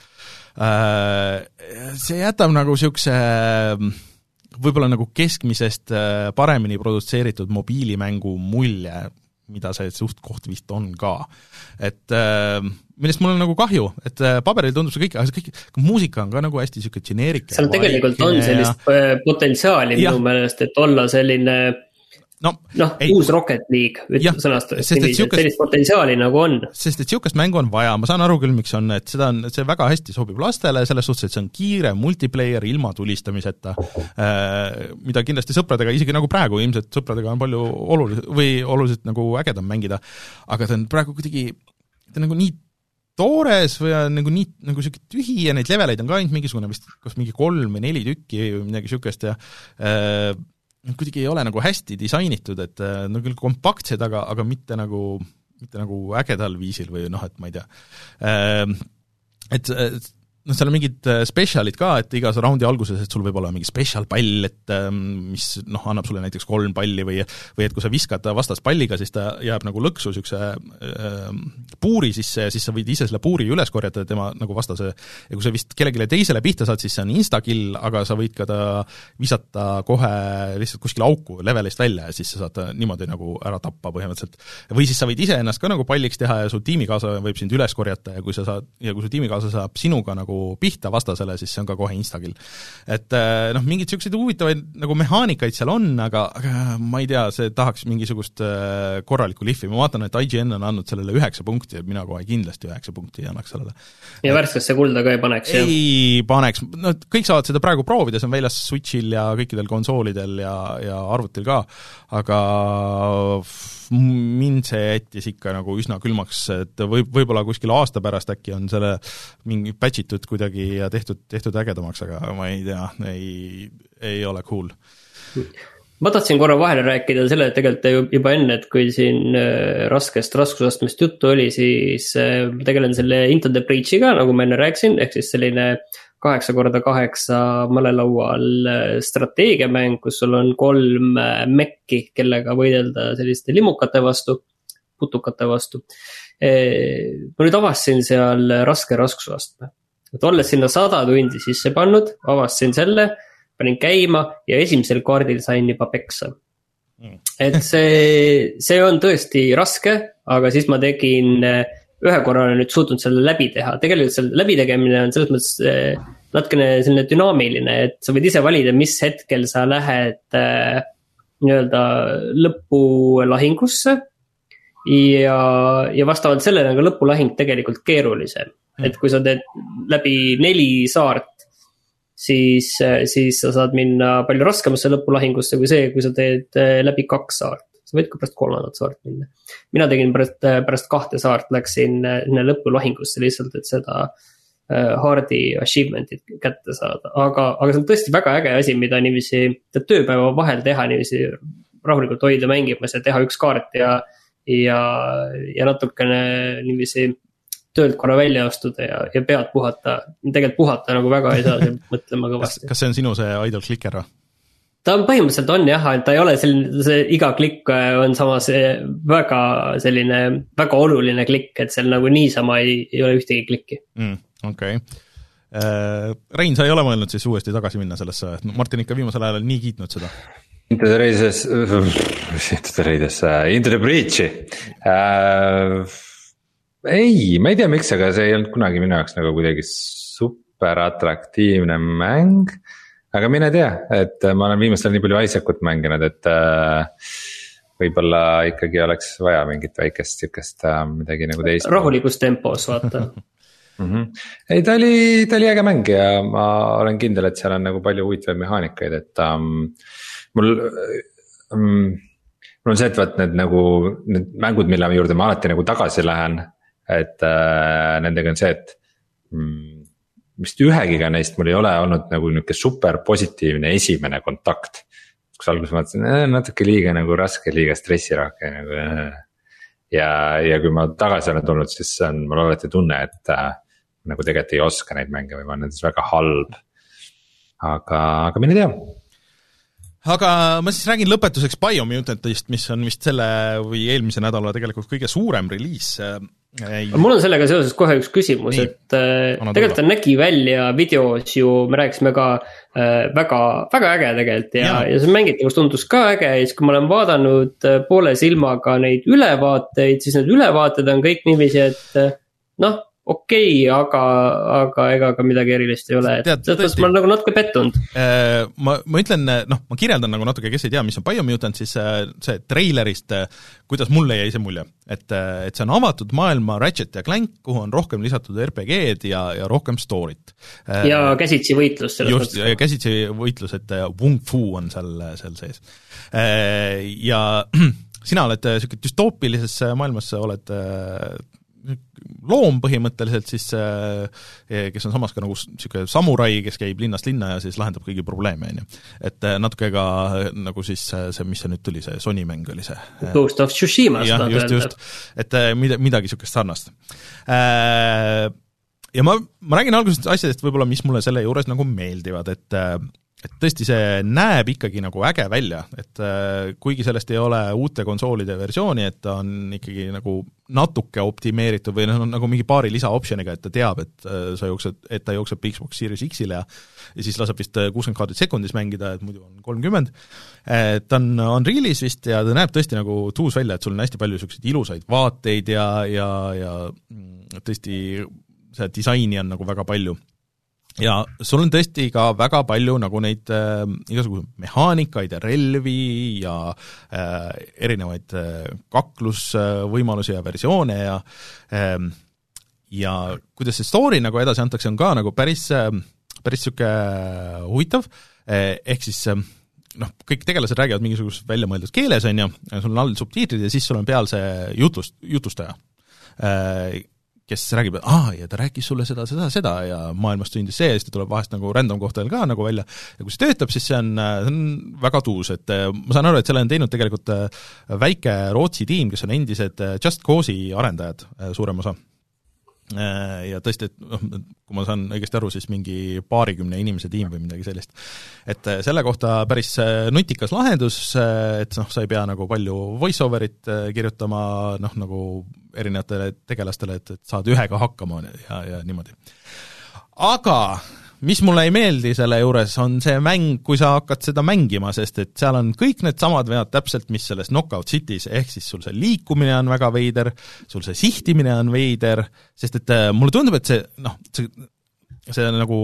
See jätab nagu niisuguse võib-olla nagu keskmisest paremini produtseeritud mobiilimängu mulje, mida see suht koht vist on ka. Et millest mul on nagu kahju, et paberil tundub see kõik, aga see kõik, muusika on ka nagu hästi niisugune geneerik. seal tegelikult on sellist ja... potentsiaali minu meelest, et olla selline no, noh, uus Rocket League sõnastus, sellist potentsiaali nagu on. Sest et niisugust mängu on vaja, ma saan aru küll, miks on, et seda on, see väga hästi sobib lastele, selles suhtes, et see on kiire multiplayer ilma tulistamiseta, mida kindlasti sõpradega, isegi nagu praegu ilmselt sõpradega on palju oluliselt, või oluliselt nagu ägedam mängida, aga ta on praegu kuidagi, ta on nagu nii toores või on nagu nii, nagu siuke tühi ja neid leveleid on ka ainult mingisugune vist, kas mingi kolm või neli tükki või midagi siukest ja äh, kuidagi ei ole nagu hästi disainitud, et no küll kompaktsed, aga, aga mitte nagu, mitte nagu ägedal viisil või noh, et ma ei tea. Et, et noh, seal on mingid specialid ka, et igas raundi alguses, et sul võib olla mingi special pall, et mis noh, annab sulle näiteks kolm palli või, või et kui sa viskad vastast palliga, siis ta jääb nagu lõksu siukse äh, puuri sisse ja siis sa võid ise selle puuri üles korjata tema nagu vastase ja kui sa vist kellelegi teisele pihta saad, siis see on instakill, aga sa võid ka ta visata kohe lihtsalt kuskil auku levelist välja ja siis sa saad ta niimoodi nagu ära tappa põhimõtteliselt. Või siis sa võid ise ennast ka nagu palliks teha ja su tiimikaasa võib sind üles korjata ja kui sa saad, ja kui su tiimikaasa saab sinuga nagu pihta vastasele, siis see on ka kohe instakill. Et noh, mingid sellised huvitavaid nagu mehaanikaid seal on, aga, aga ma ei tea, see tahaks mingisugust korralikku lihvi. Ma vaatan, et I G N on andnud sellele üheksa punkti, et mina kohe kindlasti üheksa punkti annaks sellele. Ja värskesse kulda ka ei paneks? Ei jah? Paneks. No, kõik saavad seda praegu proovida, see on väljas Switchil ja kõikidel konsoolidel ja, ja arvutil ka, aga mind see jättis ikka nagu üsna külmaks, et võib, võib-olla kuskil aasta pärast äkki on selle mingi patchitud kuidagi ja tehtud, tehtud ägedamaks, aga ma ei tea, ei, ei ole cool. Ma tahtsin korra vahele rääkida selle, et tegelikult juba enne, et kui siin raskest raskusastmest juttu oli, siis tegelen selle Into the Breachiga, nagu ma enne rääkisin, ehk siis selline kaheksa korda kaheksa malelaual strateegiamäng, kus sul on kolm mekki, kellega võidelda selliste limukate vastu, putukate vastu. Ma nüüd avastasin seal raske raskusastme. Et olles sinna sada tundi sisse pannud, avastasin selle, panin käima ja esimesel kaardil sain juba peksa. Et see, see on tõesti raske, aga siis ma tegin ühe korra nüüd suutnud selle läbi teha. Tegelikult selle läbitegemine on selles mõttes natukene selline dünaamiline, et sa võid ise valida, mis hetkel sa lähed äh, nii-öelda lõpulahingusse ja, ja vastavalt sellele on ka lõpulahing tegelikult keerulisem. Et kui sa teed läbi neli saart, siis, siis sa saad minna palju raskemasse lõpulahingusse kui see, kui sa teed läbi kaks saart. Sa võid ka pärast kolmandat saart minna. Mina tegin pärast, pärast kahte saart, läksin lõpulahingusse lihtsalt, et seda hardi achievementit kätte saada, aga, aga see on tõesti väga äge asi, mida niiviisi tööpäeva vahel teha, niiviisi rahulikult hoida mängimas ja teha üks kaart ja, ja, ja natukene niiviisi töölt korra välja astuda ja, ja pead puhata, tegelikult puhata nagu väga ei saa mõtlema kõvasti. Kas see on sinu see idle clicker või? Ta on põhimõtteliselt on jah, et ta ei ole selline, see iga klikk on samas väga selline, väga oluline klikk, et seal nagu niisama ei, ei ole ühtegi klikki. Mm, okei. Okay. Rein, sa ei ole mõelnud siis uuesti tagasi minna sellesse, Martin ikka viimasel ajal nii kiitnud seda. Into the Raises, Into the Raises, Into the Breachi. Äh, ei, ma ei tea miks, aga see ei olnud kunagi minu jaoks nagu kuidagi super atraktiivne mäng. Aga mine tea, et ma olen viimastel nii palju Isaac'ut mänginud, et äh, võib-olla ikkagi oleks vaja mingit väikest sükest äh, midagi nagu teist. Rahulikus tempos, vaata. mm-hmm. Ei, ta oli, ta oli äge mäng ja ma olen kindel, et seal on nagu palju huvitavaid mehaanikaid, et um, mul, um, mul on see, et vaat need nagu, need mängud, mille juurde ma alati nagu tagasi lähen, et äh, nendega on see, et um, vist ühegiga neist mul ei ole olnud nagu niuke super positiivne esimene kontakt. Kus alguses ma mõtlesin, eh, natuke liiga nagu raske, liiga stressirake nagu. Ja, ja kui ma tagasi olen tulnud, siis on mul alati tunne, et äh, nagu tegelikult ei oska neid mänge või ma olen nendes väga halb. Aga, aga mine tea. Aga ma siis räägin lõpetuseks Biomutantist, mis on vist selle või eelmise nädala tegelikult kõige suurem reliis. Ei. mul on sellega seoses kohe üks küsimus, Nii. et Anna tegelikult ta nägi välja videos ju, me rääkisime ka äh, väga, väga äge tegelikult ja, ja. ja see mängitavus tundus ka äge ja siis kui ma olen vaadanud poole silmaga neid ülevaateid, siis need ülevaated on kõik niiviisi, et noh, okei okay,, aga, aga ega ka midagi erilist ei ole, et selles ma olen nagu natuke pettunud. Ma, ma ütlen, noh, ma kirjeldan nagu natuke, kes ei tea, mis on Biomutant, siis see trailerist, kuidas mulle jäi see mulje, et, et see on avatud maailma Ratchet ja Clank, kuhu on rohkem lisatud R P G-d ja, ja rohkem story't. Ja käsitsi võitlus. Just, ja käsitsi võitlus, et Wung Fu on seal, seal sees. Ja sina oled selline düstoopilises maailmas, oled loom põhimõtteliselt siis, kes on samas ka nagu siuke samurai, kes käib linnast linna ja siis lahendab kõigi probleeme, on ju. Et natuke ka nagu siis see, mis see nüüd tuli, see Sony mäng oli see. Ghost of Tsushima. jah, just, just. Et midagi siukest sarnast. Ja ma, ma räägin algusest asjadest võib-olla, mis mulle selle juures nagu meeldivad, et et tõesti see näeb ikkagi nagu äge välja, et äh, kuigi sellest ei ole uute konsoolide versiooni, et ta on ikkagi nagu natuke optimeeritud või noh, nagu mingi paari lisa optioniga, et ta teab, et äh, sa jooksed, et ta jookseb Xbox Series X-ile ja, ja siis laseb vist kuuskümmend kaadrit sekundis mängida, et muidu on kolmkümmend. Ta on Unrealis vist ja ta näeb tõesti nagu tuus välja, et sul on hästi palju selliseid ilusaid vaateid ja, ja, ja tõesti see disaini on nagu väga palju. Ja sul on tõesti ka väga palju nagu neid äh, igasugu mehaanikaid ja relvi ja äh, erinevaid äh, kaklusvõimalusi ja versioone ja äh, ja kuidas see story nagu edasi antakse, on ka nagu päris, äh, päris siuke huvitav, eh, ehk siis äh, noh, kõik tegelased räägivad mingisugust väljamõeldud keeles, on ju, sul on all subtiitrid ja siis sul on peal see jutlust, jutlustaja äh, kes räägib, et aa, ja ta rääkis sulle seda, seda, seda ja maailmast sündis see ja siis ta tuleb vahest nagu random kohtadel ka nagu välja ja kui see töötab, siis see on, see on väga tuus, et ma saan aru, et selle on teinud tegelikult väike Rootsi tiim, kes on endised Just Cause'i arendajad, suurem osa. Ja tõesti, et noh, kui ma saan õigesti aru, siis mingi paarikümne inimese tiim või midagi sellist. Et selle kohta päris nutikas lahendus, et noh, sa ei pea nagu palju voice-overit kirjutama, noh, nagu erinevatele tegelastele, et, et saad ühega hakkama ja, ja niimoodi. Aga mis mulle ei meeldi selle juures, on see mäng, kui sa hakkad seda mängima, sest et seal on kõik need samad vead täpselt, mis selles Knockout City's, ehk siis sul see liikumine on väga veider, sul see sihtimine on veider, sest et mulle tundub, et see, noh, see, see nagu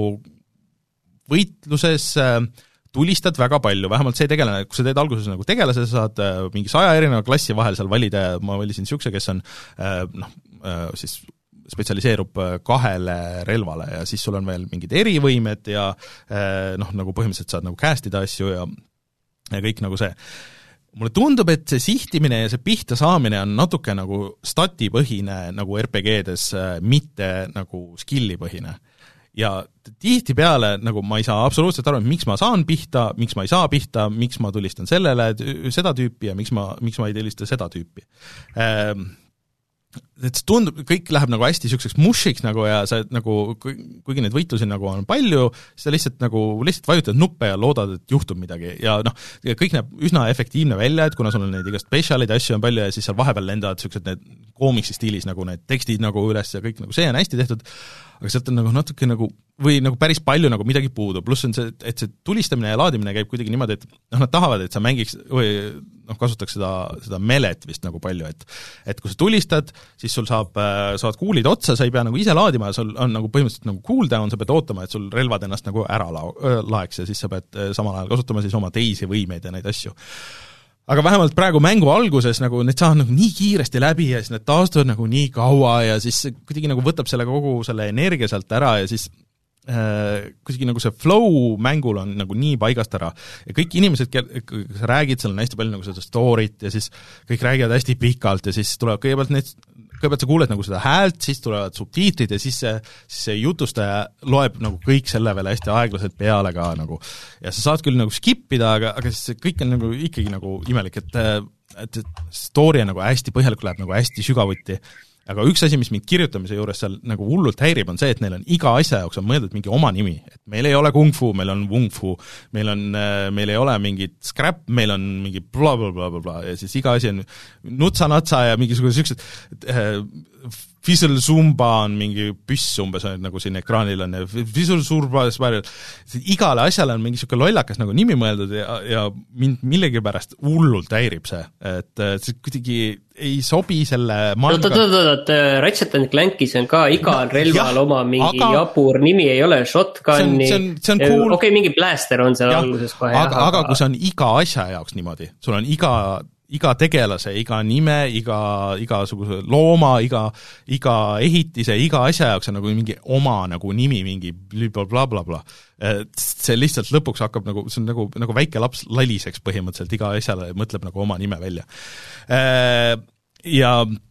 võitluses tulistad väga palju, vähemalt see tegelane, kui sa teed alguses nagu tegelase, saad mingi saja erineva klassi vahel seal valida ja ma valisin siukse, kes on noh, siis spetsialiseerub kahele relvale ja siis sul on veel mingid erivõimed ja noh, nagu põhimõtteliselt saad nagu castida asju ja, ja kõik nagu see. Mulle tundub, et see sihtimine ja see pihta saamine on natuke nagu statipõhine nagu R P G-des, mitte nagu skillipõhine. Ja tihti peale, nagu ma ei saa absoluutselt aru, miks ma saan pihta, miks ma ei saa pihta, miks ma tulistan sellele seda tüüpi ja miks ma, miks ma ei tulista seda tüüpi. Ähm, et see tundub, kõik läheb nagu hästi siukseks mushiks nagu ja sa nagu, kuigi neid võitlusi nagu on palju, sa lihtsalt nagu lihtsalt vajutad nuppe ja loodad, et juhtub midagi ja noh, kõik näeb üsna efektiivne välja, et kuna sul on neid igast specialid asju on palju ja siis seal vahepeal lendavad siuksed need koomiksi stiilis nagu need tekstid nagu üles ja kõik nagu see on hästi tehtud, aga sealt on nagu natuke nagu, või nagu päris palju nagu midagi puudu, pluss on see, et see tulistamine ja laadimine käib kuidagi niimoodi, et noh, nad tahavad, et sa mängiks või noh, kasutaks seda, seda melet vist nagu palju, et et kui sa tulistad, siis sul saab, saavad kuulid otsa, sa ei pea nagu ise laadima ja sul on nagu põhimõtteliselt nagu cooldown, sa pead ootama, et sul relvad ennast nagu ära la- laeks ja siis sa pead samal ajal kasutama siis oma teisi võimeid ja neid asju. Aga vähemalt praegu mängu alguses nagu need saavad nagu nii kiiresti läbi ja siis need taastuvad nagu nii kaua ja siis kuidagi nagu võtab selle kogu selle energia sealt ära ja siis äh, kuidagi nagu see flow mängul on nagu nii paigast ära ja kõik inimesed, kui sa räägid, seal on hästi palju nagu seda story't ja siis kõik räägivad hästi pikalt ja siis tuleb kõigepealt need kõigepealt sa kuuled nagu seda häält, siis tulevad subtiitrid ja siis see, siis see jutustaja loeb nagu kõik selle veel hästi aeglaselt peale ka nagu ja sa saad küll nagu skipida, aga, aga siis kõik on nagu ikkagi nagu imelik, et, et story on nagu hästi põhjalik, läheb nagu hästi sügavuti. Aga üks asi, mis mind kirjutamise juures seal nagu hullult häirib, on see, et neil on iga asja jaoks on mõeldud mingi oma nimi. Et meil ei ole kung fu, meil on wung fu, meil, on, meil ei ole mingit scrap, meil on mingi bla bla bla bla bla ja siis iga asi on nutsa-natsa ja mingisugused siuksed äh, Visual Zumba on mingi püss umbes, nagu siin ekraanil on ja Visual Zumba, igale asjale on mingi siuke lollakas nagu nimi mõeldud ja, ja mind millegipärast hullult häirib see, et see kuidagi ei sobi selle manga... oot, oot, oot, Ratchet and Clankis on ka igal relval oma mingi aga... jabur nimi, ei ole shotgunni, cool. okei, okay, mingi blaster on seal ja, alguses kohe. Aga, aga, aga kui see on iga asja jaoks niimoodi, sul on iga, iga tegelase, iga nime, iga, igasuguse looma, iga, iga ehitise, iga asja jaoks on nagu mingi oma nagu nimi, mingi blablabla, bla, bla. See lihtsalt lõpuks hakkab nagu, see on nagu, nagu väike laps laliseks põhimõtteliselt, iga asjale mõtleb nagu oma nime välja. Ja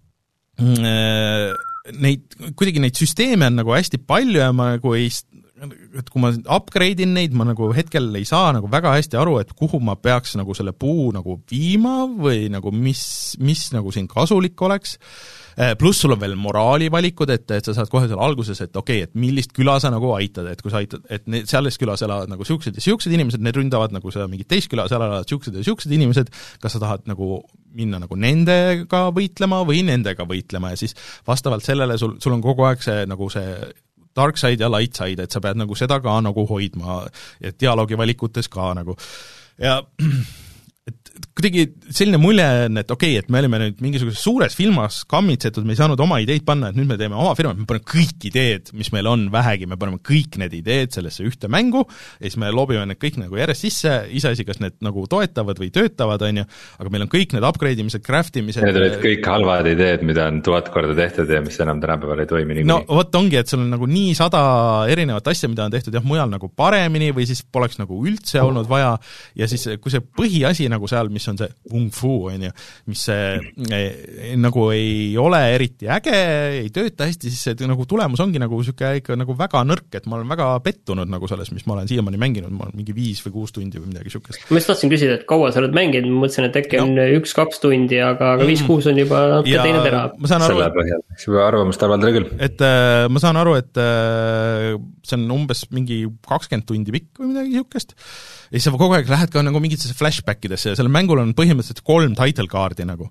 neid, kuidagi neid süsteeme on nagu hästi palju ja ma nagu ei, et kui ma upgrade in neid, ma nagu hetkel ei saa nagu väga hästi aru, et kuhu ma peaks nagu selle puu nagu viima või nagu mis, mis nagu siin kasulik oleks. Pluss sul on veel moraalivalikud, et, et sa saad kohe seal alguses, et okei, okay, et millist küla sa nagu aitad, et kui sa aitad, et need, selles külas elavad nagu siuksed ja siuksed inimesed, need ründavad nagu seda mingit teist küla, seal elavad siuksed ja siuksed inimesed, kas sa tahad nagu minna nagu nendega võitlema või nendega võitlema ja siis vastavalt sellele sul, sul on kogu aeg see nagu see dark side ja light side, et sa pead nagu seda ka nagu hoidma ja dialoogi valikutes ka nagu ja et kuidagi selline mulje on, et okei, okay, et me olime nüüd mingisuguses suures filmas kammitsetud, me ei saanud oma ideid panna, et nüüd me teeme oma firma, me paneme kõik ideed, mis meil on vähegi, me paneme kõik need ideed sellesse ühte mängu ja siis me loobime need kõik nagu järjest sisse, iseasi, kas need nagu toetavad või töötavad, on ju, aga meil on kõik need upgrade imised, craft imised. Need olid kõik halvad ideed, mida on tuhat korda tehtud ja mis enam tänapäeval ei toimi nii. No vot ongi, et sul on nagu nii sada erinevat asja, mida on tehtud jah, mujal nagu paremini või siis poleks nagu üldse olnud vaja ja siis kui see põhiasi nagu seal, mis on see kung fu, on ju, mis see e, nagu ei ole eriti äge, ei tööta hästi, siis see nagu tulemus ongi nagu siuke ikka nagu väga nõrk, et ma olen väga pettunud nagu selles, mis ma olen siiamaani mänginud, ma olen mingi viis või kuus tundi või midagi siukest. Ma just tahtsin küsida, et kaua sa oled mänginud, ma mõtlesin, et äkki on üks-kaks tundi, aga, aga viis-kuus on juba natuke teine tera. Selle põhjal, eks juba arvamust arvaldada küll. Et äh, ma saan aru, et äh, see on umbes mingi kakskümmend tundi pikk või midagi siukest ja siis sa kogu aeg lähed ka nagu mingitesse flashbackidesse ja sellel mängul on põhimõtteliselt kolm title card'i nagu.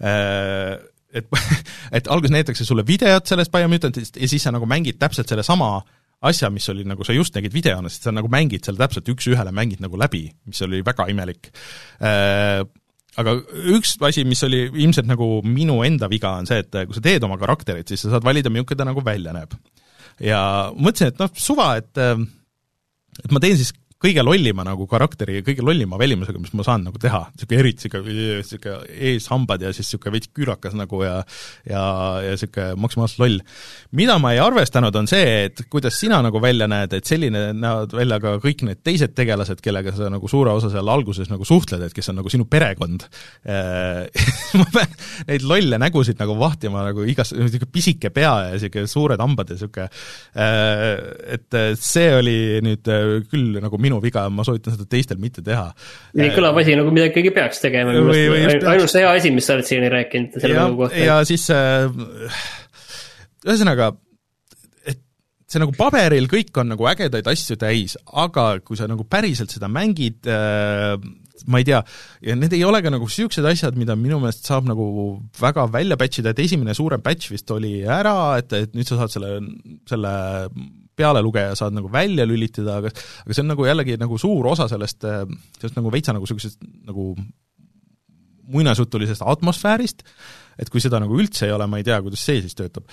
Et, et alguses näitakse sulle videot sellest Biomutantist ja siis sa nagu mängid täpselt selle sama asja, mis oli nagu sa just nägid videona, sest sa nagu mängid seal täpselt üks-ühele mängid nagu läbi, mis oli väga imelik. Aga üks asi, mis oli ilmselt nagu minu enda viga on see, et kui sa teed oma karakterit, siis sa saad valida, milline ta nagu välja näeb. Ja mõtlesin, et noh, suva, et, et ma teen siis kõige lollima nagu karakteri ja kõige lollima välimusega, mis ma saan nagu teha, siuke eriti siuke eeshambad ja siis siuke veits küürakas nagu ja ja, ja siuke maksimaalselt loll. Mida ma ei arvestanud on see, et kuidas sina nagu välja näed, et selline näevad välja ka kõik need teised tegelased, kellega sa nagu suure osa seal alguses nagu suhtled, et kes on nagu sinu perekond. Ma pean neid lolle nägusid nagu vahtima nagu igas, siuke pisike pea ja siuke suured hambad ja siuke, et see oli nüüd küll nagu minu minu viga, ma soovitan seda teistel mitte teha. Nii kõlab asi nagu midagi keegi peaks tegema. Või, või ainus hea asi, mis sa oled siiani rääkinud selle ja, mängu kohta. Ja siis ühesõnaga, et see nagu paberil kõik on nagu ägedaid asju täis, aga kui sa nagu päriselt seda mängid, ma ei tea, ja need ei ole ka nagu siuksed asjad, mida minu meelest saab nagu väga välja patchida, et esimene suurem patch vist oli ära, et, et nüüd sa saad selle, selle pealelugeja saad nagu välja lülitada, aga, aga see on nagu jällegi nagu suur osa sellest, sellest nagu veitsa nagu sellisest nagu muinasjutulisest atmosfäärist, et kui seda nagu üldse ei ole, ma ei tea, kuidas see siis töötab.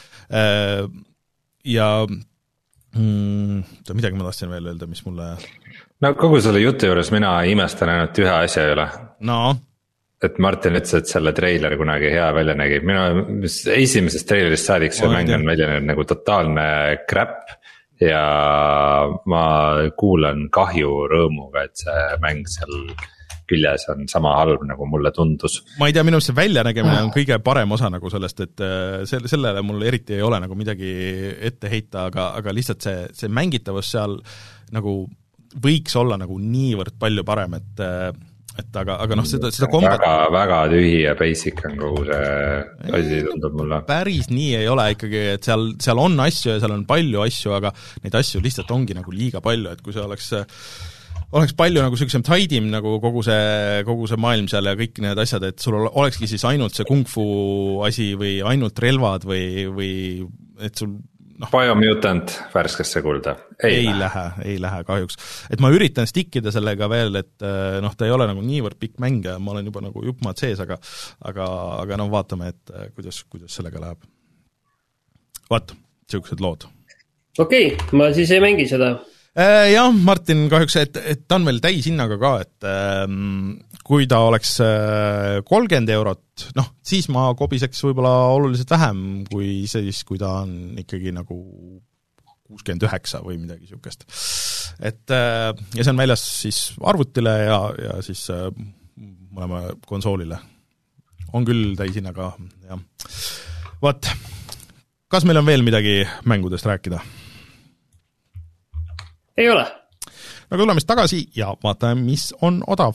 Ja mm, midagi ma tahtsin veel öelda, mis mulle... No kogu selle jutu juures mina imestan ainult ühe asja üle. No? Et Martin ütles, et selle treiler kunagi hea välja nägi. Minu esimesest treilerist saadik see mäng on välja näinud nagu totaalne crap ja ma kuulan kahju rõõmuga, et see mäng seal küljes on sama halb, nagu mulle tundus. Ma ei tea, minu see väljanägemine on kõige parem osa nagu sellest, et sellele mul eriti ei ole nagu midagi ette heita, aga, aga lihtsalt see, see mängitavus seal nagu võiks olla nagu niivõrd palju parem, et et aga, aga noh, seda, seda kombat... Väga, väga tühi ja basic on kogu see asi tundub mulle. Päris nii ei ole ikkagi, et seal, seal on asju ja seal on palju asju, aga neid asju lihtsalt ongi nagu liiga palju, et kui see oleks oleks palju nagu niisugusem tidim nagu kogu see, kogu see maailm seal ja kõik need asjad, et sul olekski siis ainult see kung fu asi või ainult relvad või, või et sul noh, Biomutant värskesse kulda. Ei, ei lähe. lähe, ei lähe kahjuks. Et ma üritan stikkida sellega veel, et noh, ta ei ole nagu niivõrd pikk mäng ja ma olen juba nagu jupmad sees, aga aga, aga noh, vaatame, et kuidas, kuidas sellega läheb. Vaat, niisugused lood. Okei, okay, ma siis ei mängi seda. Jah, Martin kahjuks, et, et ta on veel täishinnaga ka, et ähm, kui ta oleks kolmkümmend eurot, noh, siis ma kobiseks võib-olla oluliselt vähem kui siis, kui ta on ikkagi nagu kuuskümmend üheksa või midagi niisugust. Et äh, ja see on väljas siis arvutile ja, ja siis äh, mõlema konsoolile. On küll täishinnaga, jah. Vaat, kas meil on veel midagi mängudest rääkida? Ei ole. No tuleme tagasi ja vaatame, mis on odav.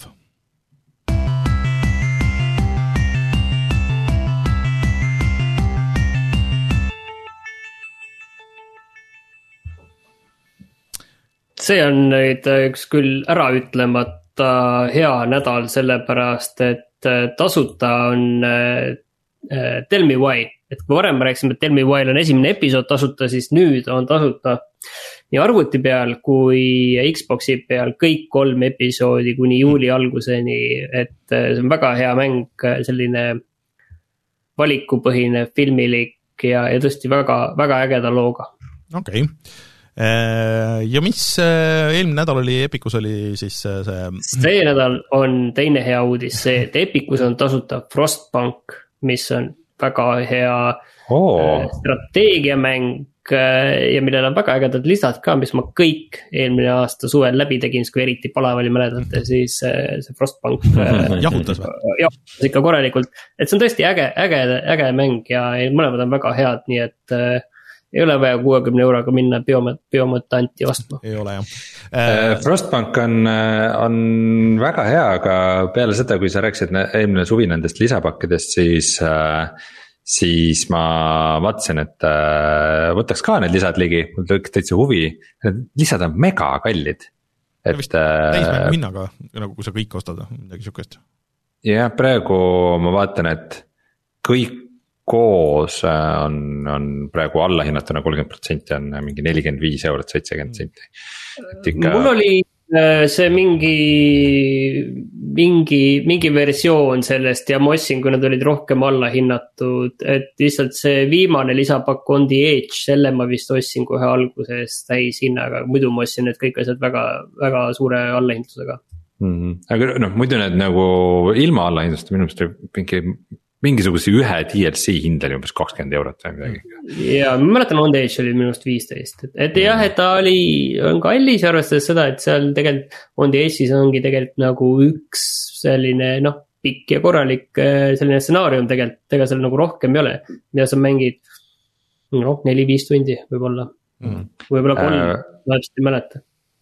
See on nüüd üks küll ära ütlemata hea nädal, sellepärast et tasuta on uh, Tell Me Why. Et kui varem rääkisime, et Tell Me Why on esimene episood tasuta, siis nüüd on tasuta nii arvuti peal kui Xboxi peal kõik kolm episoodi kuni juuli alguseni, et see on väga hea mäng, selline valikupõhine filmilik ja, ja tõesti väga, väga ägeda looga. Okei. Okay. Ja mis eelmine nädal oli, Epicus oli siis see... See nädal on teine hea uudis, see, et Epicus on tasuta Frostpunk, mis on väga hea oh. strateegiamäng ja millel on väga ägedad lisad ka, mis ma kõik eelmine aasta suvel läbi tegin, kui eriti palav oli mäletate, siis see Frostpunk jahutas või? Jahutas ikka korralikult, et see on tõesti äge, äge, äge mäng ja mõlemad on väga head, nii et äh, ei ole vaja kuuekümne euroga minna biomut, biomutanti ostma. Ei ole jah. Äh, Frostpunk on, on väga hea, aga peale seda, kui sa rääkisid eelmine suvi nendest lisapakkidest, siis äh, siis ma vaatasin, et äh, võtaks ka need lisad ligi, mul tõi täitsa huvi, need lisad on mega kallid. Et, vist täismängu hinnaga, nagu kui sa kõik ostad, midagi niisugust. Jah, praegu ma vaatan, et kõik koos on, on praegu allahinnatuna kolmkümmend protsenti on mingi nelikümmend viis eurot, seitsekümmend senti. Ikka... Mul oli see mingi, mingi, mingi versioon sellest ja ma ostsin, kui nad olid rohkem allahinnatud, et lihtsalt see viimane lisapakk on The Edge, selle ma vist ostsin kohe alguses täishinnaga, muidu ma ostsin need kõik asjad väga, väga suure allahindlusega. Mm-hmm. Aga noh, muidu need nagu ilma allahindlusta minu meelest mingi mingisuguse ühe D L C hind oli umbes kakskümmend eurot või midagi. Ja ma mäletan, On The Edge oli minust viisteist, et, et jah, et ta oli, on kallis arvestades seda, et seal tegelikult On The Edge'is ongi tegelikult nagu üks selline noh, pikk ja korralik selline stsenaarium tegelikult, ega seal nagu rohkem ei ole, mida sa mängid noh, neli-viis tundi võib-olla, mm. võib-olla kolm, äh, ma täpselt ei mäleta.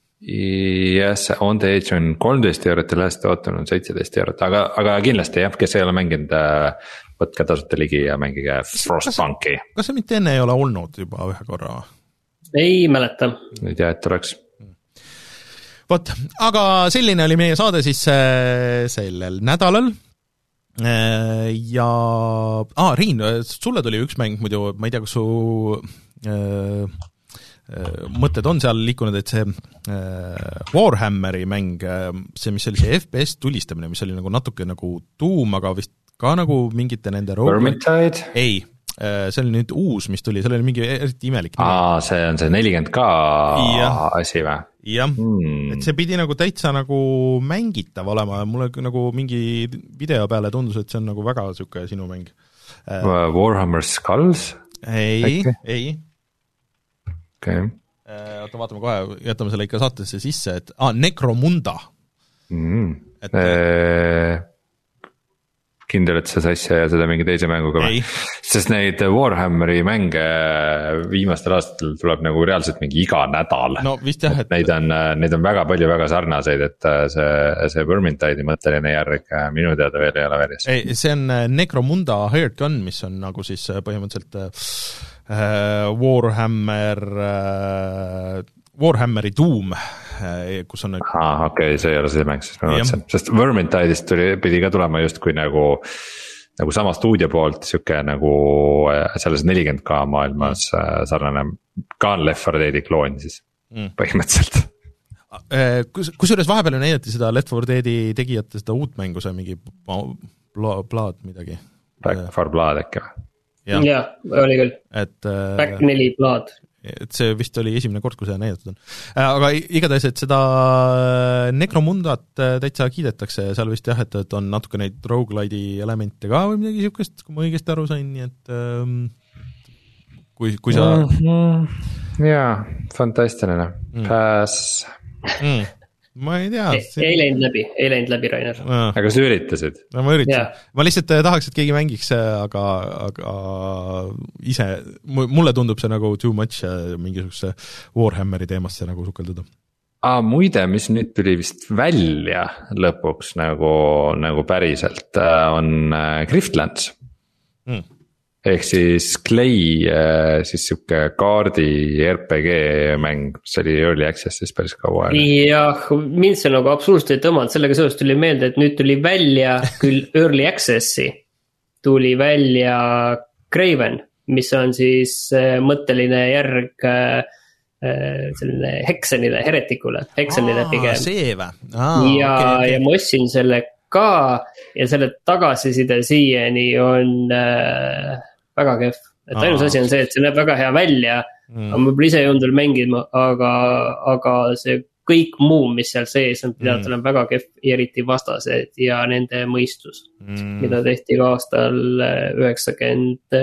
Yes, On The Edge on kolmteist eurot ja Last Autumn on seitseteist eurot, aga, aga kindlasti jah, kes ei ole mänginud, võtke tasuta ligi ja mängige Frostpunki. Kas, kas see mitte enne ei ole olnud juba ühe korra? Ei mäleta. Ei tea, et tuleks. Vot, aga selline oli meie saade siis sellel nädalal. Ja, ah, Riin, sulle tuli üks mäng muidu, ma ei tea, kas su... Äh, mõtted on seal liikunud, et see äh, Warhammeri mäng, see, mis oli see F P S tulistamine, mis oli nagu natuke nagu tuum, aga vist ka nagu mingite nende Vermintide? Ei, see oli nüüd uus, mis tuli, seal oli mingi eriti imelik. Aa, see on see nelikümmend K ja. Asi või? Jah, hmm. et see pidi nagu täitsa nagu mängitav olema ja mulle nagu mingi video peale tundus, et see on nagu väga süke sinu mäng. Warhammer Skulls? Ei, Äkki? ei. Okay. Oota, vaatame kohe, jätame selle ikka saatesse sisse, et ah, Necromunda. Mm. Et... Eee, kindel, et see sassi ja seda mingi teise mänguga või? Sest neid Warhammeri mänge viimastel aastatel tuleb nagu reaalselt mingi iga nädal. No vist jah, et... Neid on, neid on väga palju väga sarnaseid, et see, see Vermintide'i mõtteline järg minu teada veel ei ole väljas. Ei, see on Necromunda Hired Gun, mis on nagu siis põhimõtteliselt... Warhammer Warhammeri Doom, kus on aa, okei okay,, see ei ole see mäng, siis ma mõtlesin, sest Vermintide'ist tuli, pidi ka tulema justkui nagu nagu sama stuudio poolt siuke nagu selles nelikümmend K maailmas mm. sarnane ka on Left four Deadi kloon siis mm. põhimõtteliselt. Kus, kusjuures vahepeal näidati seda Left four Deadi tegijate seda uut mängu, see mingi Blood midagi. Back four Blood äkki või? jah ja, oli küll, et, Back neli Blood. Et see vist oli esimene kord, kui seda näidatud on. Aga igatahes, et seda Necromundat täitsa kiidetakse ja seal vist jah, et, et on natuke neid roguelite'i elemente ka või midagi siukest, kui ma õigesti aru sain, nii et kui, kui sa mm-hmm. jaa, fantastiline mm. Pass mm. ma ei tea e. ei läinud läbi, ei läinud läbi, Rainer. aga sa üritasid? no ma üritasin yeah., ma lihtsalt tahaks, et keegi mängiks, aga, aga ise, mulle tundub see nagu too much mingisuguse Warhammeri teemasse nagu sukelduda. Aa, muide, mis nüüd tuli vist välja lõpuks nagu, nagu päriselt, on Griftlands mm. ehk siis Clay, siis siuke kaardi R P G mäng, mis oli Early Access'is päris kaua. jah, mind see nagu absoluutselt ei tõmmanud, sellega seoses tuli meelde, et nüüd tuli välja küll Early Access'i, tuli välja Craven, mis on siis mõtteline järg selline Hexenile, Heretikule, Hexenile pigem. see või? ja, okay, okay. ja ma ostsin selle ka ja selle tagasiside siiani on äh, väga kehv, et Aa, ainus asi on see, et see näeb väga hea välja mm., ma võib-olla ise ei olnud veel mängima, aga, aga see kõik muu, mis seal sees on pidanud mm. olema väga kehv, eriti vastased ja nende mõistus mm., mida tehti ka aastal üheksakümmend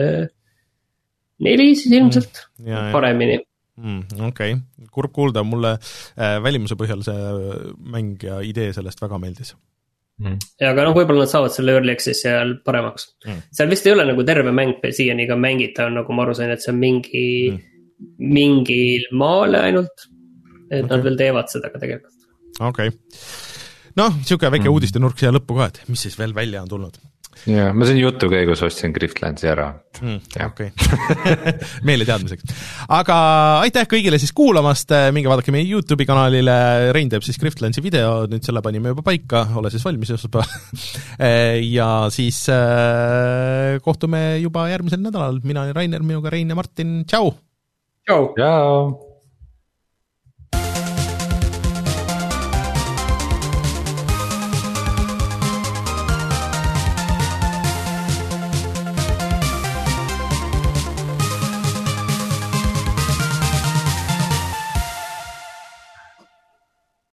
neli siis ilmselt mm. ja, paremini mm,. okei okay., kurb kuulda, mulle äh, välimuse põhjal see mäng ja idee sellest väga meeldis. Mm. ja aga noh, võib-olla nad saavad selle Early Access seal paremaks mm. seal vist ei ole nagu terve mäng siiani ka mängita, nagu ma aru sain, et see on mingi mm. mingil maale ainult, et okay. nad veel teevad seda ka tegelikult. okei okay. noh, siuke väike mm. uudistenurk siia lõppu ka, et mis siis veel välja on tulnud. jaa, ma siin jutu käigus ostsin Griftlandsi ära mm, okei okay. meile teadmiseks. Aga aitäh kõigile siis kuulamast, minge vaadake meie YouTube'i kanalile, Rein teeb siis Griftlandsi video, nüüd selle panime juba paika, ole siis valmis esmaspäeval ja siis äh, kohtume juba järgmisel nädalal, mina olen Rainer, minuga Rein ja Martin, tšau! tšau! tšau!